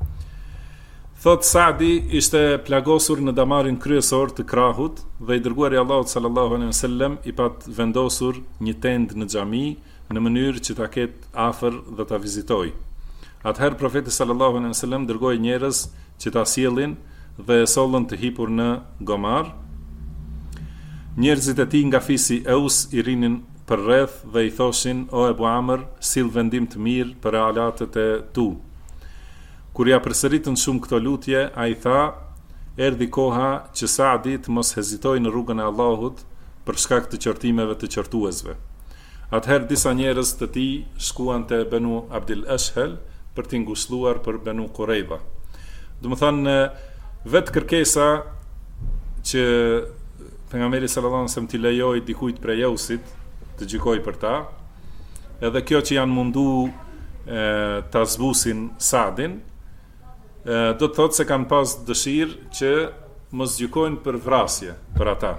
Thot Sa'di ishte plagosur në damarin kryesor të krahut dhe i dërguari i Allahut sallallahu alaihi wasallam i pat vendosur një tend në xhami në mënyrë që ta ketë afër dhe ta vizitojë. Atëherë profeti sallallahu alaihi wasallam dërgoi njerëz që ta sjellin dhe e sollën të hipur në gomar. Njerëzit e tij nga fisi Eus i rinin për rreth dhe i thoshin: "O Ebu Amr, sill vendim të mirë për alatët e tu." Kur ja përsëritën shumë këto lutje, ai tha: "Erdhi koha që Saadi të mos hezitojë në rrugën e Allahut për shkak të qortimeve të qortuesve." Atëherë disa njerëz të tij shkuan te Banu Abdul Ashhal për t'i ngushëlluar për Banu Quraidha. Do të thonë, vetë kërkesa që pejgamberi sallallahu alaihi wasallam t'i lejoi dikujt prej Eusit të gjykoj për ta, edhe kjo që janë mundu ta zbusin Saadin, do të thotë se kanë pas dëshirë që mos gjykojnë për vrasje për ata.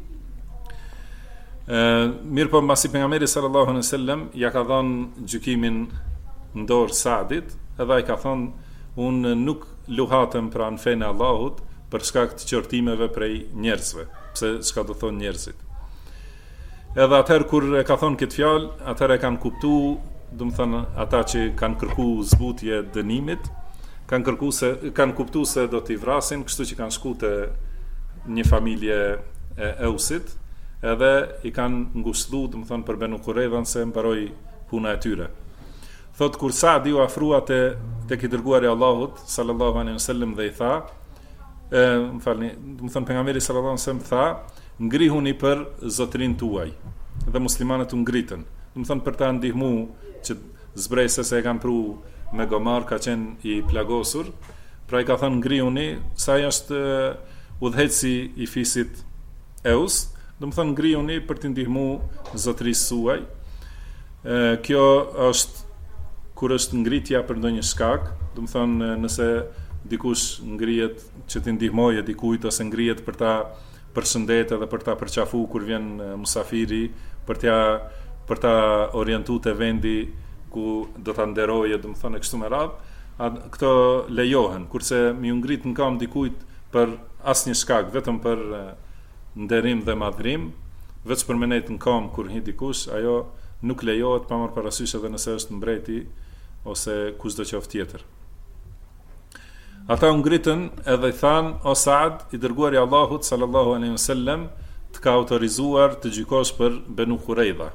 Mirë po, masi pejgamberi sallallahu alaihi wasallam ja ka dhënë gjykimin në dorë Saadit, edhe ai ka thonë: "Unë nuk luhatem pra në fenë e Allahut për shkak të qortimeve prej njerëzve." Pse çka do thonë njerëzit? Edhe atëherë kur e ka thonë këtë fjalë, atëherë e kanë kuptuar, do të thonë ata që kanë kërkuar zbutje dënimit, kanë kuptuar se do t'i vrasin, kështu që kanë shku te një familje e Eusit, edhe i kanë ngushëllu, domethënë për Benu Qurayzën se mbaroi puna e tyre. Thot kur Saadi u afrua tek i dërguari i Allahut sallallahu alaihi wasallam dhe i tha, domethënë pejgamberi sallallahu alaihi wasallam tha, ngrihuni për zotrin tuaj. Dhe muslimanët u ngritën. Domethënë për ta ndihmu që zbrejse se e kanë pru me gomar, ka qenë i plagosur, pra i ka thënë ngrihuni, sa ai është udhëheci i fisit Eus, domethënë ngrihuni për të ndihmu zotrisë suaj. Kjo është kur është ngritja për ndonjë shkak, domethënë nëse dikush ngrihet që të ndihmojë dikujt ose ngrihet për ta përshëndetë dhe për ta përqafu kur vjen musafiri, për ta orientuar te vendi ku do ta nderojë, domethënë kështu me radhë, këto lejohen, kurse mi u ngrit në kam dikujt për asnjë shkak, vetëm për nderim dhe madhrim, veç për menet në kam kur hi dikush, ajo nuk lejohet pa marrë parasysh edhe nëse është mbreti ose kushdo qoftë tjetër. Ata u ngritën edhe i thanë, o Saad, i dërguari i Allahut sallallahu alaihi wasallam të ka autorizuar të gjykosh për Benu Qurayza.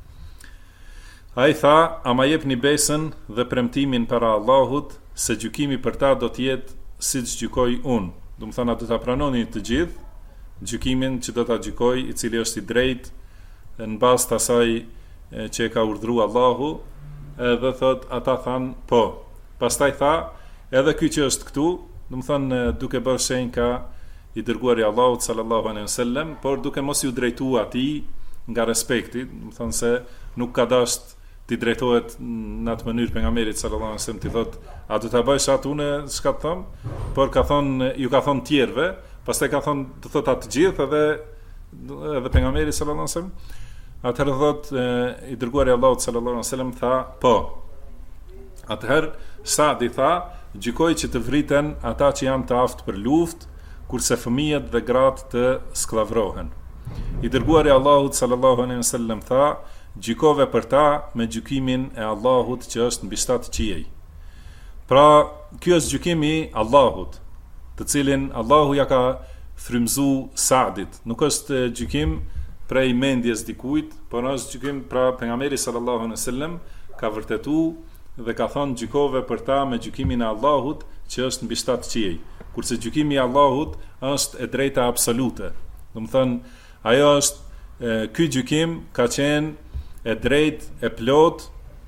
Ai tha, ama jepni besën dhe premtimin para Allahut se gjykimi për ta do të jetë siç gjykoj unë. Do të thonë do ta pranoni të gjithë gjykimin që do ta gjykoj, i cili është i drejtë në bazë të asaj që e ka urdhëruar Allahu, edhe thot ata thanë po. Pastaj tha, edhe ky që është këtu, do të thonë duke bërë shenjë ka i dërguari i Allahut sallallahu alaihi wasallam, por duke mos iu drejtuar atij nga respekti, do të thonë se nuk ka dashur ti drejtohet në atë mënyrë pejgamberit sallallahu alaihi wasallam, ti thot, a do ta bësh atë unë çka të them? Por ka thonë, ju ka thonë tjerëve, pastaj ka thonë të thot atë gjithë edhe pejgamberi sallallahu alaihi wasallam. Atëherë thot i dërguari i Allahut sallallahu alaihi wasallam tha, po. Atëherë Saadi tha, gjykoj që të vriten ata që janë të aftë për luftë, kurse fëmijët dhe gratë të sklavrohen. I dërguari i Allahut sallallahu alaihi wasallam tha, gjykove për ta me gjykimin e Allahut që është mbi 7 qiej. Pra, ky është gjykimi i Allahut, të cilin Allahu ja ka frymzuar Saadit. Nuk është gjykim prej mendjes dikujt, por është gjykim pra pejgamberi sallallahu alaihi wasallam ka vërtetuar dhe ka thënë gjykove për ta me gjykimin e Allahut që është mbi 7 qiej. Kurse gjykimi i Allahut është e drejta absolute. Do të thënë, ajo është ky gjykim ka qenë e drejtë, e plot,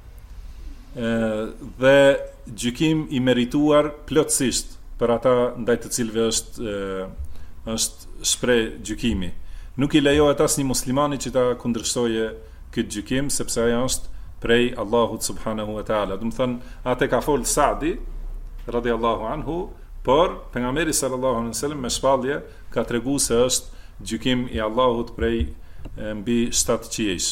dhe gjykim i merituar plotësisht për ata ndaj të cilëve është shpreh gjykimi. Nuk i lejohet asnjë muslimani që ta kundërshtojë këtë gjykim, sepse ajo është prej Allahut subhanahu wa taala. Do të thënë, atë ka fol Saadi radhiyallahu anhu, por pejgamberi sallallahu alaihi wasallam me shpallje ka treguar se është gjykim i Allahut prej mbi 7 qiejsh.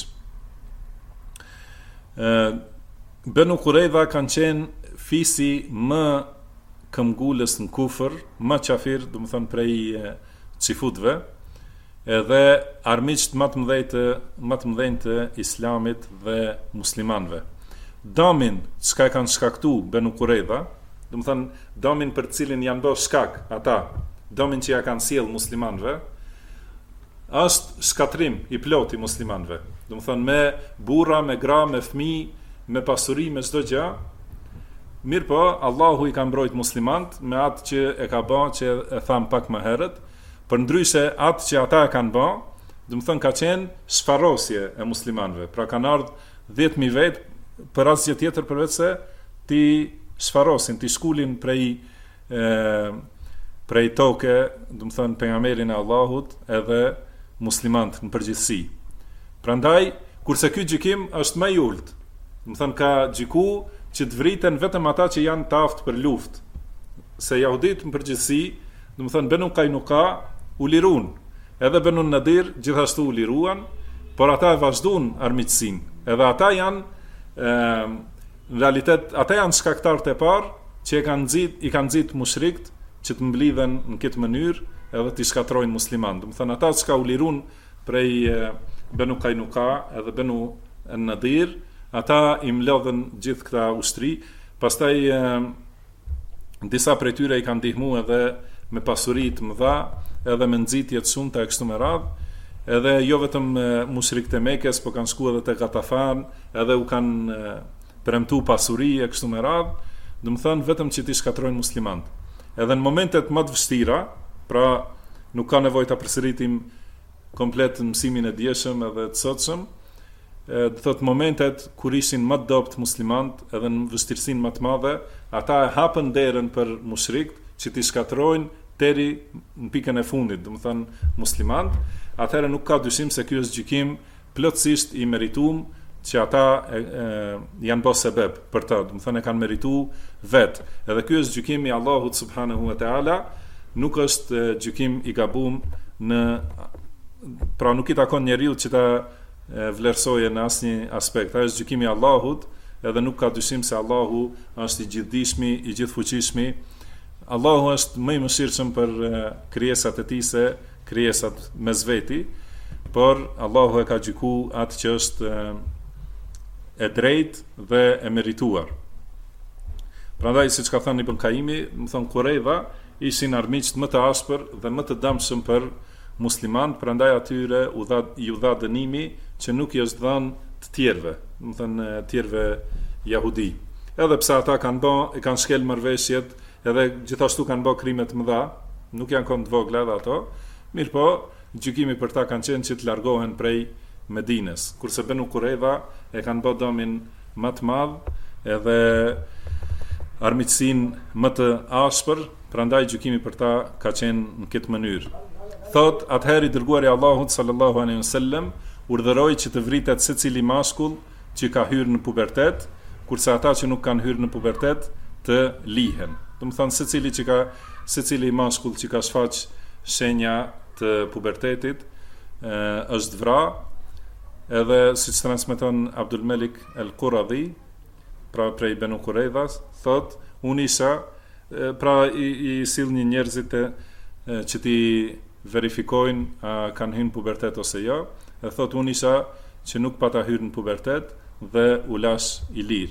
Benu Qurayza kanë qenë fisi më këmbgulës në kufër, më qafir, do të thënë prej çifutëve, edhe armiqt më të mëdhenj të Islamit dhe muslimanëve. Damin çka kanë shkaktuar Benu Qurayza, do të thënë damin për cilin janë bërë shkak ata, damin që ja kanë sjell muslimanëve, është shkatrim i plot i muslimanëve. Do të thënë me burra, me gra, me fëmijë, me pasuri, me çdo gjë. Mirë po, Allahu i ka mbrojt muslimant me atë që e ka bën, që e tham pak më herët, përndryshe atë që ata e kanë bën, do të thënë ka qenë shfarosje e muslimanëve. Pra kanë ardhur 10.000 vet për asgjë tjetër përveç se ti shfarosin, ti shkulin prej toke, do të thënë pejgamberin e Allahut edhe muslimant në përgjithësi. Prandaj, kurse ky gjykim është më i ulët, do të thënë ka gjyku që të vriten vetëm ata që janë të aftë për luftë. Se jahudit në përgjithësi, do të thënë Benu Qainuqa u lirun, edhe Benu Nadir gjithashtu u liruan, por ata e vazhduan armiqësinë. Edhe ata janë në realitet ata janë shkaktarët e parë që i kanë nxit mushrikët që të mblidhen në këtë mënyrë edhe të shkatrojnë musliman. Do të thënë ata që u lirun prej Benu Qainuqa edhe Benu Nadir, ata i mlodhen gjithë këta ushtri, pastaj disa prej tyre i kanë ndihmuar edhe me pasuri të mëdha, edhe me nxitje të shumta e kështu me radhë, edhe jo vetëm mushrikët e Mekës, po kanë shkuar edhe te Gatafan, edhe u kanë premtu pasuri e kështu me radhë, do të thënë vetëm që ti shkatrojnë muslimanët. Edhe në momentet më të vështira, pra nuk ka nevojë ta përsëritim komplet mësimin e dieshëm edhe të sotshëm, do thotë momentet kur ishin më të dobët muslimanët, edhe në vështirësinë më të madhe, ata e hapën derën për mushrikët që t'i shkatrojnë deri në pikën e fundit, do të thënë muslimanët. Atëherë nuk ka dyshim se ky është gjykim plotësisht i merituar, që ata janë bërë sebeb për ta, do të thënë e kanë merituar vetë. Edhe ky është gjykimi i Allahut subhanahu wa taala, nuk është gjykim i gabuar pra nuk i takon njeriu që ta vlerësoje në asnjë aspekt. Ai është gjykimi i Allahut, edhe nuk ka dyshim se Allahu është i gjithdijshmi, i gjithfuqishmi. Allahu është më i mëshirshëm për krijesat e tij se krijesat mes veti, por Allahu e ka gjykuar atë që është e drejtë dhe e merituar. Prandaj, siç ka thënë Ibn Kaimi, më thon Kurejva ishin armiqt më të ashpër dhe më të dëmshëm për muslimanët, prandaj atyre i u dha dënimi që nuk i është dhënë të tjerëve, do të thënë tjerëve jahudi. Edhe pse ata kanë shkel marrëveshjet, edhe gjithashtu kanë bërë krime të mëdha, nuk janë kom të vogla edhe ato, mirë po, gjykimi për ta kanë qenë që të largohen prej Medines, kurse Benu Kurejva e kanë bërë dëmin më të madh, edhe armiqësinë më të ashpër, prandaj gjykimi për ta ka qenë në këtë mënyrë. Thot, atëherë i dërguari Allahut sallallahu alaihi wasallam urdhëroi që të vritet secili mashkull që ka hyrë në pubertet, kurse ata që nuk kanë hyrë në pubertet të lihen. Do të thonë secili mashkull që ka shfaq shenja të pubertetit është vrarë, edhe siç transmeton Abdul Malik al-Quradhi, pra prej Benu Kurejvas, thot, unë isha, pra i sill një njerëzit që ti verifikojnë a kanë hyrë në pubertet ose jo, e thot, unë isha që nuk pata hyrë në pubertet dhe u lash i lirë.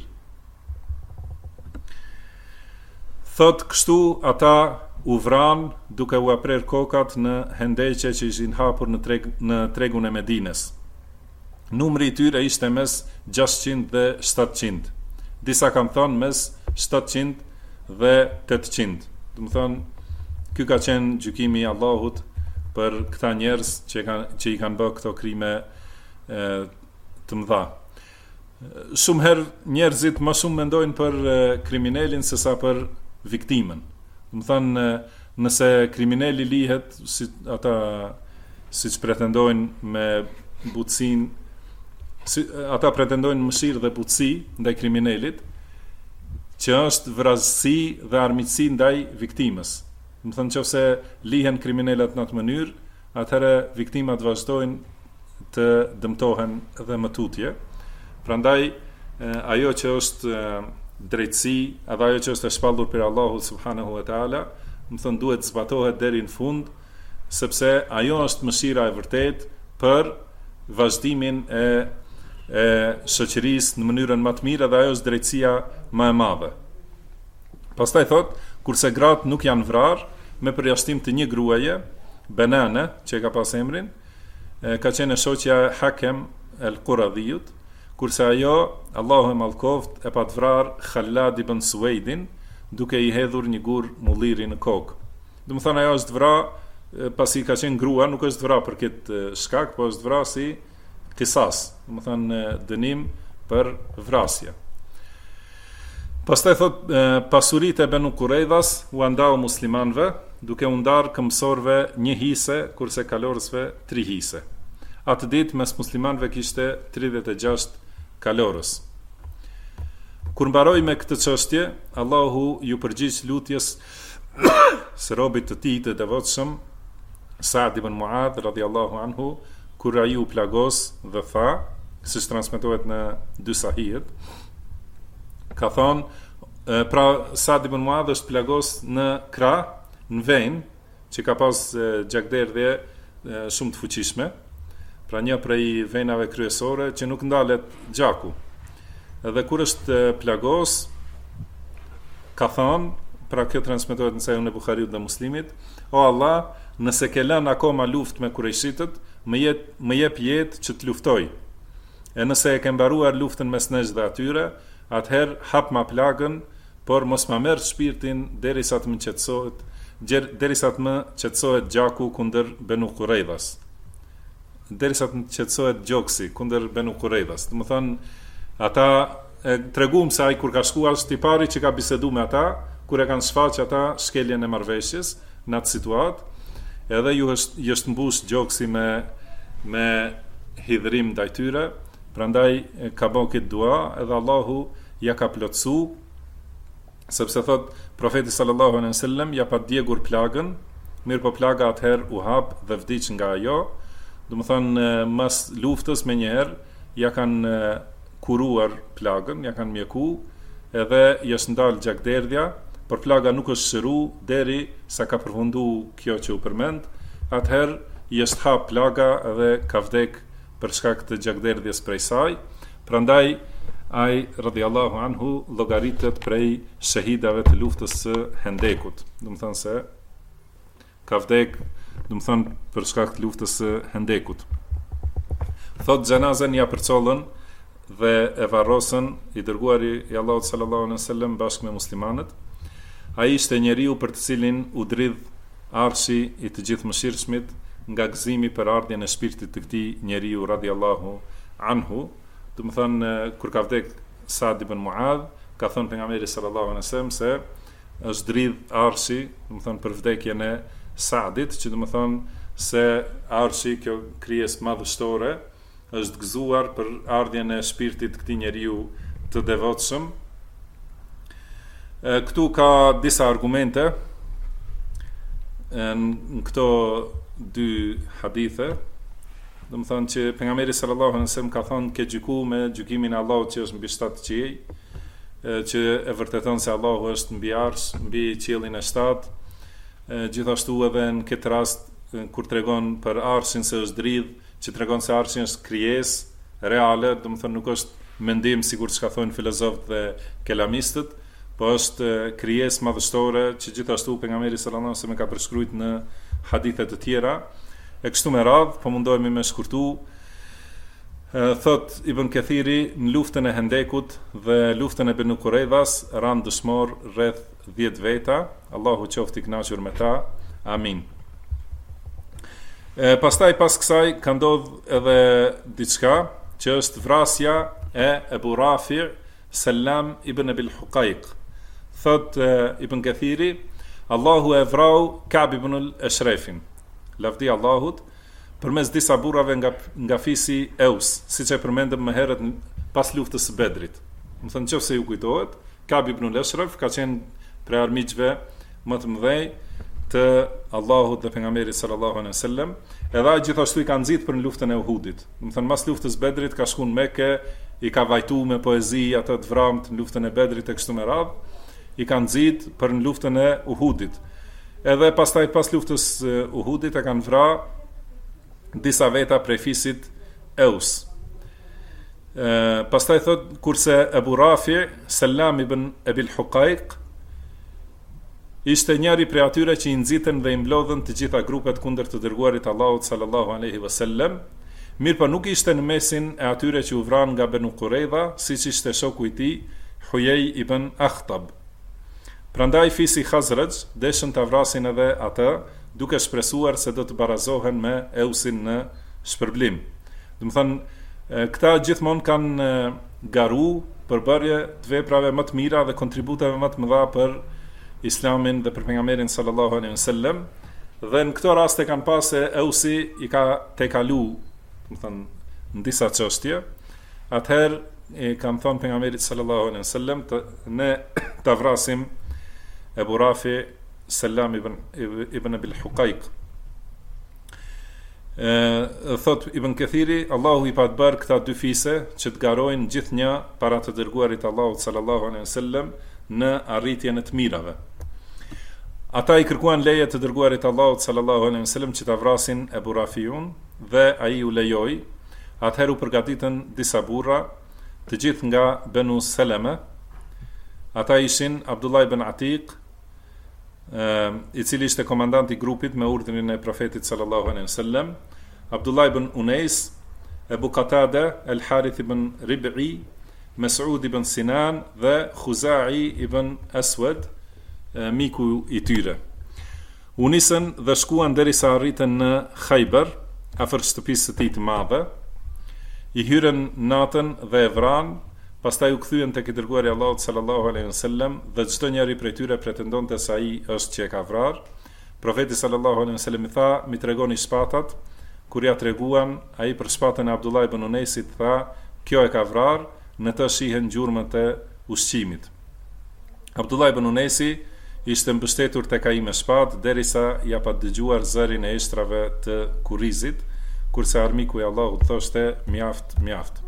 Thot, kështu ata u vran duke u aprer kokat në hendeqe që ishin hapur në tregun e Medines. Numri i tyre ishte mes 600 dhe 700. Disa kanë thonë mes 700 dhe 800. Do të thonë, ky ka qenë gjykimi i Allahut për këta njerëz që i kanë bërë këto krime të mëdha. Shumë herë njerëzit më shumë mendojnë për kriminalin sesa për viktimën. Do të thonë, nëse kriminali lihet, siç pretendojnë me butësinë, ata pretendojnë mëshirë dhe butësi ndaj kriminalit, që është vrasësi dhe armiqësi ndaj viktimës. Do të thonë, nëse lihen kriminalet në atë mënyrë, atëherë viktimat vazhdojnë të dëmtohen dhe më tutje. Prandaj ajo që është drejtësi, edhe ajo që është e shpallur për Allahu subhanahu wa taala, do të thonë duhet zbatohet deri në fund, sepse ajo është mëshira e vërtetë për vazhdimin e shoqërisë në mënyrën më të mirë, dhe ajo është drejtësia më e madhe. Pastaj thot, kurse gratë nuk janë vrarë, me përjashtim të një gruaje, Benane, që ka pas emrin, ka qenë shoqja Hakem el-Quradhijut, kurse ajo, Allahu e mallkoft, e pat vrarë Khalad ibn Suwaidin, duke i hedhur një gur mulliri në kokë. Do të thonë, ajo është vrarë, pasi ka qenë grua, nuk është vrarë për këtë shkak, po është vrarë si kisas, do të thonë dënim për vrasje. Pastaj thot, pasuritë e Benu Kurejvas u ndau muslimanëve, duke u ndarë këmbësorëve 1 hise, kurse kalorësve 3 hise. Atë ditë mes muslimanëve kishte 36 kalorës. Kur mbaroi me këtë çështje, Allahu ju përgjigj lutjes së robit të tij të devotshëm, Sa'd ibn Mu'adh radhiyallahu anhu, kur ai u plagos dhe tha, siç transmetohet në 2 sahihet, ka thonë, pra Sa'd ibn Mu'adh është plagos në krah, në ven, që ka pas gjakderdhje shumë të fuqishme, pra një prej venave kryesore që nuk ndalet gjaku. Edhe kur është plagos, ka thonë, pra kjo transmetohet në Sahihun e Buhariut dhe Muslimit: O Allah, nëse ke lënë akoma luftë me Kurejshitët, më jep jetë që të luftoj. E nëse e ke mbaruar luftën mes nesh dhe atyre, atëherë hap ma plagën, por mos ma merr shpirtin derisa të më qetësohet gjaku kundër Benu Quraidhas. Derisa të qetësohet gjoksi kundër Benu Quraidhas. Do të thonë, ata treguam se ai kur ka shkuar është i pari që ka bisedu me ata, kur e kanë shfaq ata shkeljen e marrëveshjes në atë situatë, edhe ju është mbush gjoksi me hidhrim ndaj tyre, prandaj ka bërë këtë dua, edhe Allahu ja ka plotësu, sepse thot profeti sallallahu alaihi wasallam ja pa djegur plagën, mirë po plaga atëherë u hap dhe vdiq nga ajo. Do të thonë, mas luftës me njëherë ja kanë kuruar plagën, ja kanë mjeku, edhe jashtë ndalë gjakderdhja, por plaga nuk është shëru deri sa ka përfundu kjo që u përmend, atëherë jashtë hap plaga edhe ka vdek për shkak të gjakderdhjes prej saj. Prandaj ai radhiyallahu anhu llogaritet prej shahidave të luftës së Hendekut. Do të thonë se ka vdek, do të thonë për shkak të luftës së Hendekut. Thot xhenazën ja përcollën dhe e varrosën i dërguari i Allahut sallallahu alaihi wasallam bashkë me muslimanët. Ai ishte njeriu për të cilin u dridh arshi i të gjithë mëshirshmit nga gëzimi për ardhjen e shpirtit të këtij njeriu radhiyallahu anhu. Do të thonë, kur ka vdek Sa'd ibn Mu'adh, ka thënë pejgamberi sallallahu alaihi wasallam se është dridh arshi, do të thonë për vdekjen e Sa'dit, që do të thonë se arshi, kjo krijesë madhështore, është gëzuar për ardhjen e shpirtit të këtij njeriu të devotshëm. Këtu ka disa argumente në këto dy hadithe. Do të thonë që pejgamberi sallallahu alaihi wasallam ka thonë ke gjyku me gjykimin e Allahut që është mbi 7 qiell, që e vërteton se Allahu është mbi arsh, mbi qiellin e 7. Gjithashtu edhe në këtë rast kur tregon për arshin se është dridh, që tregon se arshi është krijesë reale, do të thonë nuk është mendim sikur çka thonë filozofët dhe kelamistët, po është krijesë madhështore që gjithashtu pejgamberi sallallahu alaihi wasallam ka përshkruajtur në hadithe të tjera. E kështu me radhë, po mundohemi me shkurtu. Thot Ibn Kathiri, në luftën e Hendekut dhe luftën e Benu Quraidhas ranë dëshmor rreth 10 veta. Allahu qoftë i kënaqur me ta. Amin. Pastaj pas kësaj ka ndodh edhe diçka që është vrasja e Ebu Rafi' Selam ibn Abil Huqaiq. Thot Ibn Kathiri, Allahu e vrau Ka'b ibn al-Ashrafin. Lavdi Allahut përmes disa burrave nga fisi Eus, siç e përmendëm më herët pas luftës së Bedrit. Do të thonë, nëse ju kujtohet, Ka'b ibn al-Ashraf ka qenë prej armiqve më të mëdhej të Allahut dhe pejgamberit sallallahu alaihi wasallam, edhe ai gjithashtu i ka nxit për në luftën e Uhudit. Do të thonë, pas luftës së Bedrit ka shkuar në Mekë, i ka vajtuar me poezi ato të vramt në luftën e Bedrit e kështu me radhë, i ka nxit për në luftën e Uhudit. Edhe pastaj pas luftës Uhudit e kanë vrarë disa veta prej fisit Eus. Pastaj thot, kurse Ebu Rafi' Selam ibn Abil Huqaiq ishte njëri prej atyre që i nxitën dhe i mblodhën të gjitha grupet kundër të dërguarit Allahut sallallahu alaihi wasallam, mirë po nuk ishte në mesin e atyre që u vranë nga Benu Quraidha, siç ishte shoku i tij Huyej ibn Akhtab. Prandaj fisi Khazraj deshën ta vrasin edhe atë, duke shpresuar se do të barazohen me Eusin në shpërblim. Do të thonë, këta gjithmonë kanë garu për bërje të veprave më të mira dhe kontributeve më të mëdha për Islamin dhe për pejgamberin sallallahu alaihi wasallam, dhe në këto raste kanë pasë se Eusi i ka tejkalu, do të thonë, në disa çështje. Atëherë i kanë thonë pejgamberit sallallahu alaihi wasallam ne ta vrasim Ebu Rafi Selam ibn Abil Huqaiq. Thot Ibn Kathiri, Allahu i pa të bërë këta dy fise që të garojnë gjithnjë para të dërguarit Allahut sallallahu alaihi wasallam në arritjen e të mirave. Ata i kërkuan leje të dërguarit Allahut sallallahu alaihi wasallam që ta vrasin Ebu Rafiun dhe ai u lejoi. Atëherë u përgatitën disa burra, të gjithë nga Benu Seleme. Ata ishin Abdullah ibn Atiq, i cili ishte komandant i grupit me urdhrin e profetit sallallahu alaihi wasallam, Abdullah ibn Unais, Ebu Qatada, El Harith ibn Rib'i, Mes'ud ibn Sinan dhe Khuzai ibn Aswad, miku i tyre. U nisën dhe shkuan derisa arritën në Khaybar, afër shtëpisë së tij të madhe. I hyrën natën dhe e vranë, pastaj u kthyen tek i dërguari i Allahut sallallahu alaihi wasallam dhe çdo njeri prej tyre pretendonte se ai është që e ka vrarë. Profeti sallallahu alaihi wasallam i tha: "Mi tregoni shpatat." Kur ja treguan, ai për shpatën e Abdullah ibn Unaisit tha: "Kjo e ka vrarë, në të shihen gjurmët e ushqimit." Abdullah ibn Unaisi ishte mbështetur tek ai me shpatë derisa ja pa dëgjuar zërin e ishtrave të kurrizit, kurse armiku i Allahut thoshte: "Mjaft."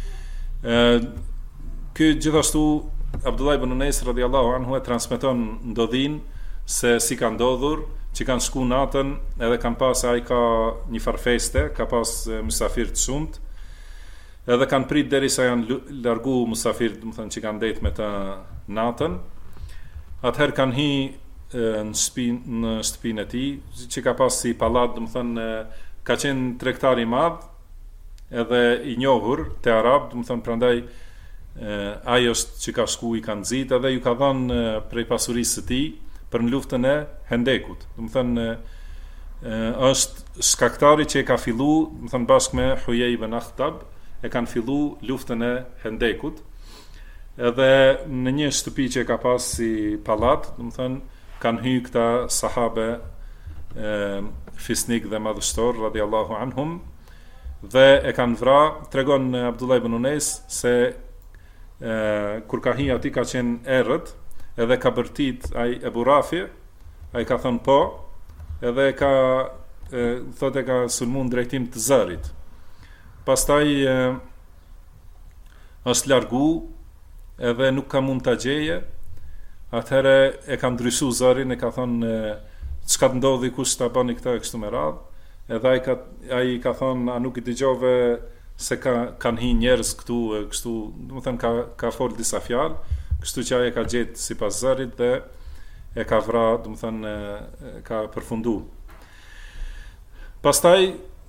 Ky gjithashtu Abdullah ibn Unais radhiyallahu anhu e transmeton ndodhin se si ka ndodhur, që kanë shku natën edhe kanë pas, ai ka një farfeste, ka pas mysafir të shumt, edhe kanë prit derisa janë largu musafirët, do të thënë që kanë det me të natën. Atëherë kanë hi në shtëpinë e tij, që ka pas si pallat, do të thënë ka qenë tregtar i madh, edhe i njohur te arab, do të thënë prandaj ai është që ka shku, i kanë nxit edhe ju ka dhënë prej pasurisë së tij për në luftën e Hendekut. Do të thënë është shkaktari që e ka fillu, do të thënë bashkë me Huyej ibn Akhtab, e kanë fillu luftën e Hendekut, edhe në një shtëpi që e ka pas si pallat, do të thënë kanë hyrë këta sahabe fisnik dhe madhështor radhiyallahu anhum dhe e kanë vrarë. Tregon Abdullah ibn Unais se kur ka hi aty ka qenë errët, edhe ka bërtit ai Ebu Rafi, ai ka thënë po, edhe ka thotë ka sulmuar drejtim të zërit. Pastaj është largu edhe nuk ka mund ta gjeje. Atëherë e ka ndryshu zërin, e ka thënë çka të ndodhi, kush ta bani këtë kështu me radhë. Edhe ai ka thënë: "A nuk i dëgjove se kanë hi njerëz këtu, kështu", do të thënë ka fol disa fjalë, kështu që ai e ka gjetë sipas zërit dhe e ka vrarë, do të thënë ka përfundu. Pastaj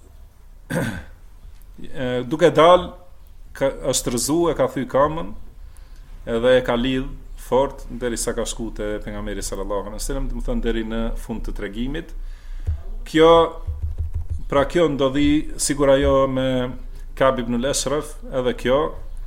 duke dal është rëzu, e ka thy kamën edhe e ka lidh fort derisa ka shku te pejgamberi sallallahu alaihi wasallam, do të thënë deri në fund të tregimit. Kjo ndodhi sigur ajo me Ka'b ibn al-Ashraf, edhe kjo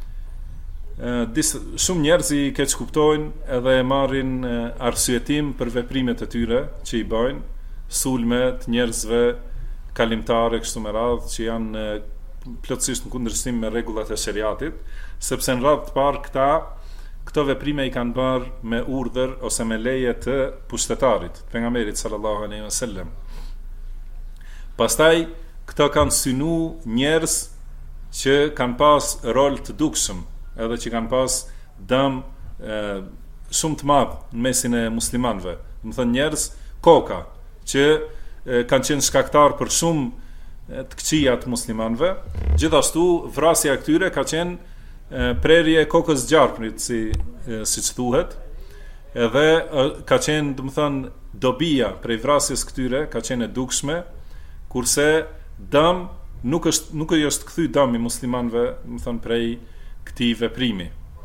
shumë njerëz i keq kuptojnë edhe e marrin arsyetim për veprimet e tyre që i bëjnë, sulme të njerëzve kalimtare kështu me radhë, që janë plotësisht në kundërshtim me rregullat e shariatit, sepse në radhë të parë këto veprime i kanë bërë me urdhër ose me leje të pushtetarit, pejgamberit sallallahu alaihi wasallam. Pastaj këto kanë synu njerëz që kanë pas rol të dukshëm, edhe që kanë pas dëm shumë të madh në mesin e muslimanëve. Do të thënë njerëz koka që kanë qenë shkaktar për shumë të këqija të muslimanëve. Gjithashtu vrasja e këtyre ka qenë prerje e kokës gjarprit, siç thuhet, edhe ka qenë, do të thënë, dobia prej vrasjes këtyre ka qenë e dukshme, kurse dëm nuk i është kthy dëmi muslimanëve, do të thënë, prej këtij veprimi.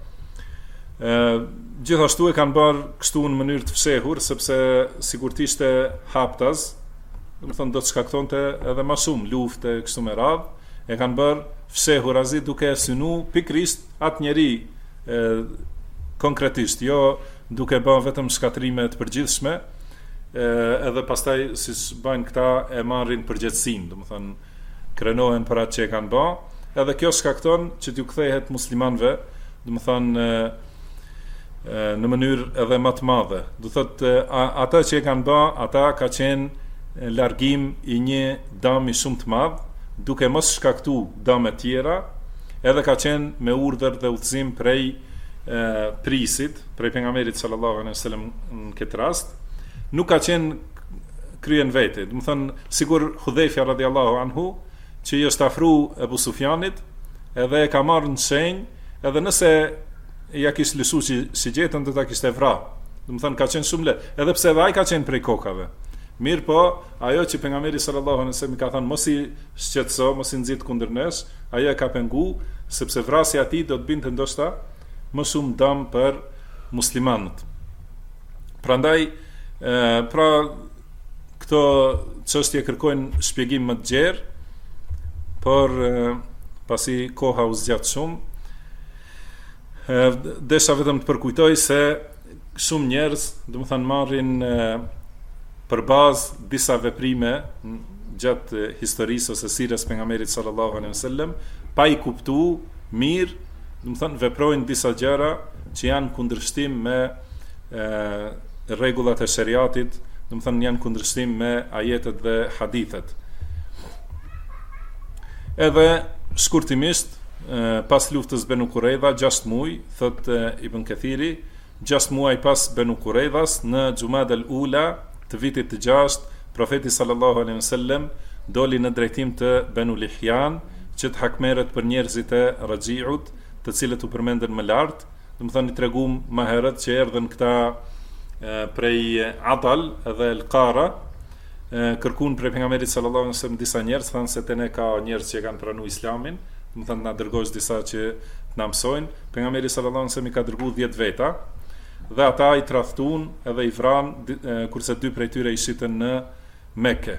Gjithashtu e kanë bërë kështu në mënyrë të fshehur, sepse sigurt ishte haptaz, do të thënë do të shkaktonte edhe më shumë lufte kështu me radhë, e kanë bërë fshehur azi duke synu pikrisht atë njeri konkretisht, jo duke bërë vetëm shkatrime të përgjithshme, edhe pastaj si bëjnë këta e marrin përgjegjësinë, do të thënë krenohen për atë që e kanë bërë, edhe kjo shkakton që t'ju kthehet muslimanëve, do të thënë në mënyrë edhe më të madhe. Do thotë ata që e kanë bërë, ata ka qenë largim i një dëmi shumë të madh, duke mos shkaktu dëme tjera, edhe ka qenë me urdhër dhe udhëzim prej prisit, prej pejgamberit sallallahu alaihi wasallam në këtë rast. Nuk ka qenë kryen vete. Do të thënë sigur Hudhaifa radhiyallahu anhu, që i është afru Ebu Sufjanit, edhe e ka marrë në shenjë, edhe nëse ja kishte lëshuar si gjetën, do ta kishte vrarë. Do të thënë ka qenë shumë lehtë, edhe pse edhe ai ka qenë prej kokave. Mirë po, ajo që pejgamberi sallallahu alaihi wasallam ka thënë mos i shqetëso, mos i nxit kundër nesh, ajo e ka pengu sepse vrasja e tij do të binte ndoshta më shumë dëm për muslimanët. Prandaj, pra këto çështje kërkojnë shpjegim më të gjerë, por pasi koha u zgjat shumë, desha vetëm të përkujtoj se shumë njerëz, do të thënë marrin për bazë disa veprime gjatë historisë ose sirës pejgamberit sallallahu alaihi wasallam, pa i kuptuar mirë, do të thënë veprojnë disa gjëra që janë kundërshtim me rregullat e shariatit, do të thënë janë kundërshtim me ajetet dhe hadithet. Edhe shkurtimisht, pas luftës Benu Kurejda, 6 muaj, thot Ibn Kathiri, 6 muaj pas Benu Kurejdas, në Xumada al-Ula të vitit të 6, profeti sallallahu alaihi wasallam doli në drejtim të Benu Lihjan, që të hakmeret për njerëzit e Rajiut, të cilët u përmendën më lart. Do të thënë i tregum më herët që erdhën këta prej Adal dhe El-Qara, kërkuan prej pejgamberit sallallahu alaihi wasallam disa njerëz, thanë se te ne ka njerëz që kanë pranuar Islamin, do të thënë na dërgosh disa që na mësojnë. Pejgamberi sallallahu alaihi wasallam i ka dërguar 10 veta, dhe ata i tradhtuan edhe i vran, kurse 2 prej tyre i shitën në Mekë.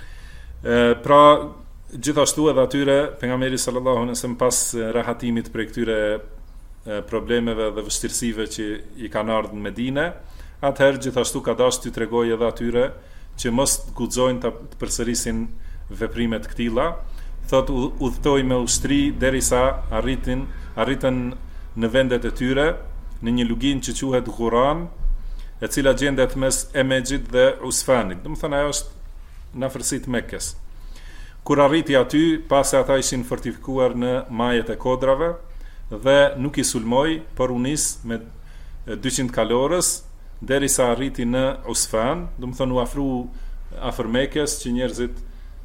Pra gjithashtu edhe atyre pejgamberi sallallahu alaihi wasallam pas rahatimit prej këtyre problemeve dhe vështirësive që i kanë ardhur në Medinë, atëherë gjithashtu ka dashur të tregojë edhe atyre që mos guxojnë të përsërisin veprimet këtilla. Thot udhtoi me ushtri derisa arritën në vendet e tyre, në një lugin që quhet Ghuran, e cila gjendet mes Emexhit dhe Usfanit. Do të thënë ajo është në afërsitë të Mekës. Kur arriti aty, pasi ata ishin fortifikuar në majet e kodrave dhe nuk i sulmoi, por u nis me 200 kalorës derisa arriti në Usfan, do të thënë u afru afër Mekës që njerëzit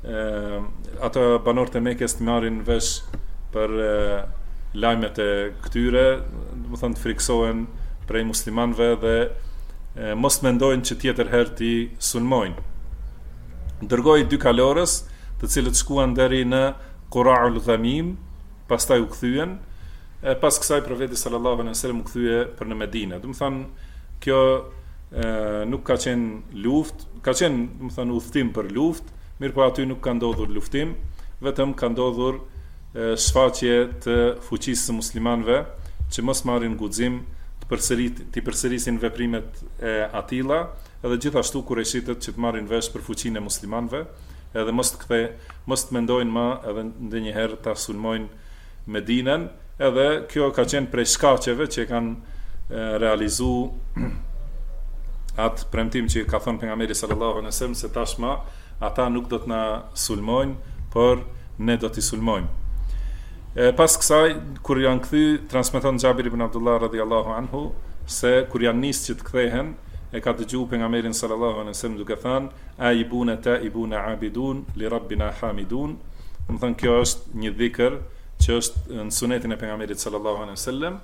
ato banorët e Mekës të marrin vesh për lajmet e këtyre, do të thënë të friksohen prej muslimanëve dhe mos mendojnë që tjetër herë ti sulmojnë. Dërgoi 2 kalorës, të cilët shkuan deri në Qura'ul Ghamim, pastaj u kthyen, pas kësaj profeti sallallahu alaihi wasallam u kthye për në Medinë. Do të thënë kjo nuk ka qenë luftë, ka qenë, do të thënë udhtim për luftë, mirë po aty nuk ka ndodhur luftim, vetëm ka ndodhur shfaqje të fuqisë së muslimanëve që mos marrin guxim të përsërisin veprimet e atilla, edhe gjithashtu kurajshitët që të marrin vesh për fuqinë e muslimanëve, edhe mos të mendojnë më edhe ndonjëherë ta sulmojnë Medinën, edhe kjo ka qenë prej shkaqeve që kanë realizuar atë premtim që ka thënë pejgamberi sallallahu alaihi wasallam se tashmë ata nuk do të na sulmojnë, por ne do t'i sulmojmë. Pas kësaj, kur janë kthy, transmeton Xhabir ibn Abdullah radhiyallahu anhu se kur janë nisë që të kthehen, e ka dëgjuar pejgamberin sallallahu alaihi wasallam duke thënë: "Aibuna taibuna abidun li rabbina hamidun." Do të thënë kjo është një dhikr që është në sunetin e pejgamberit sallallahu alaihi wasallam,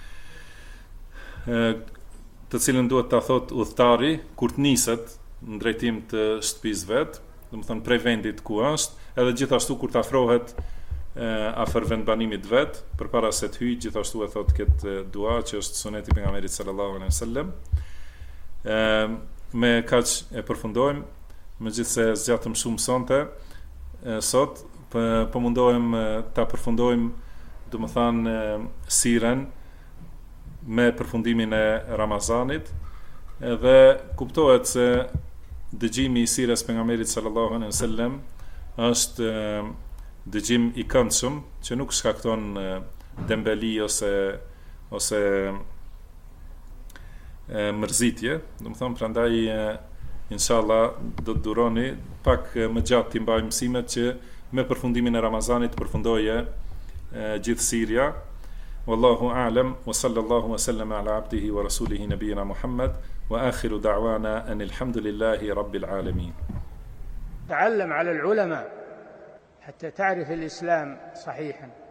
të cilën duhet ta thot udhtari kur të niset në drejtim të shtëpisë vet, do të thënë prej vendit ku është, edhe gjithashtu kur të afrohet afër vendbanimit vet, përpara se të hyjë, gjithashtu e thot këtë dua që është suneti pejgamberit sallallahu alaihi wasallam. Me kaq e përfundojmë, megjithse zgjatëm shumë sonte, sot po mundohem ta përfundojmë, do të thënë siren me përfundimin e Ramazanit, dhe kuptohet se dëgjimi i sirës pejgamberit sallallahu alaihi wasallam është dëgjim i këndshëm që nuk shkakton dembeli ose mërzitje. Do të them prandaj inshallah do të duroni pak më gjatë të mbajmë mësimet që me përfundimin e Ramazanit përfundoje gjithë sirja. Wallahu a'lam wa sallallahu wa sallama ala abdihi wa rasulihi nabiyina Muhammad wa akhiru da'wana anil hamdulillahi rabbil alamin. تعلم على العلماء حتى تعرف الإسلام صحيحا.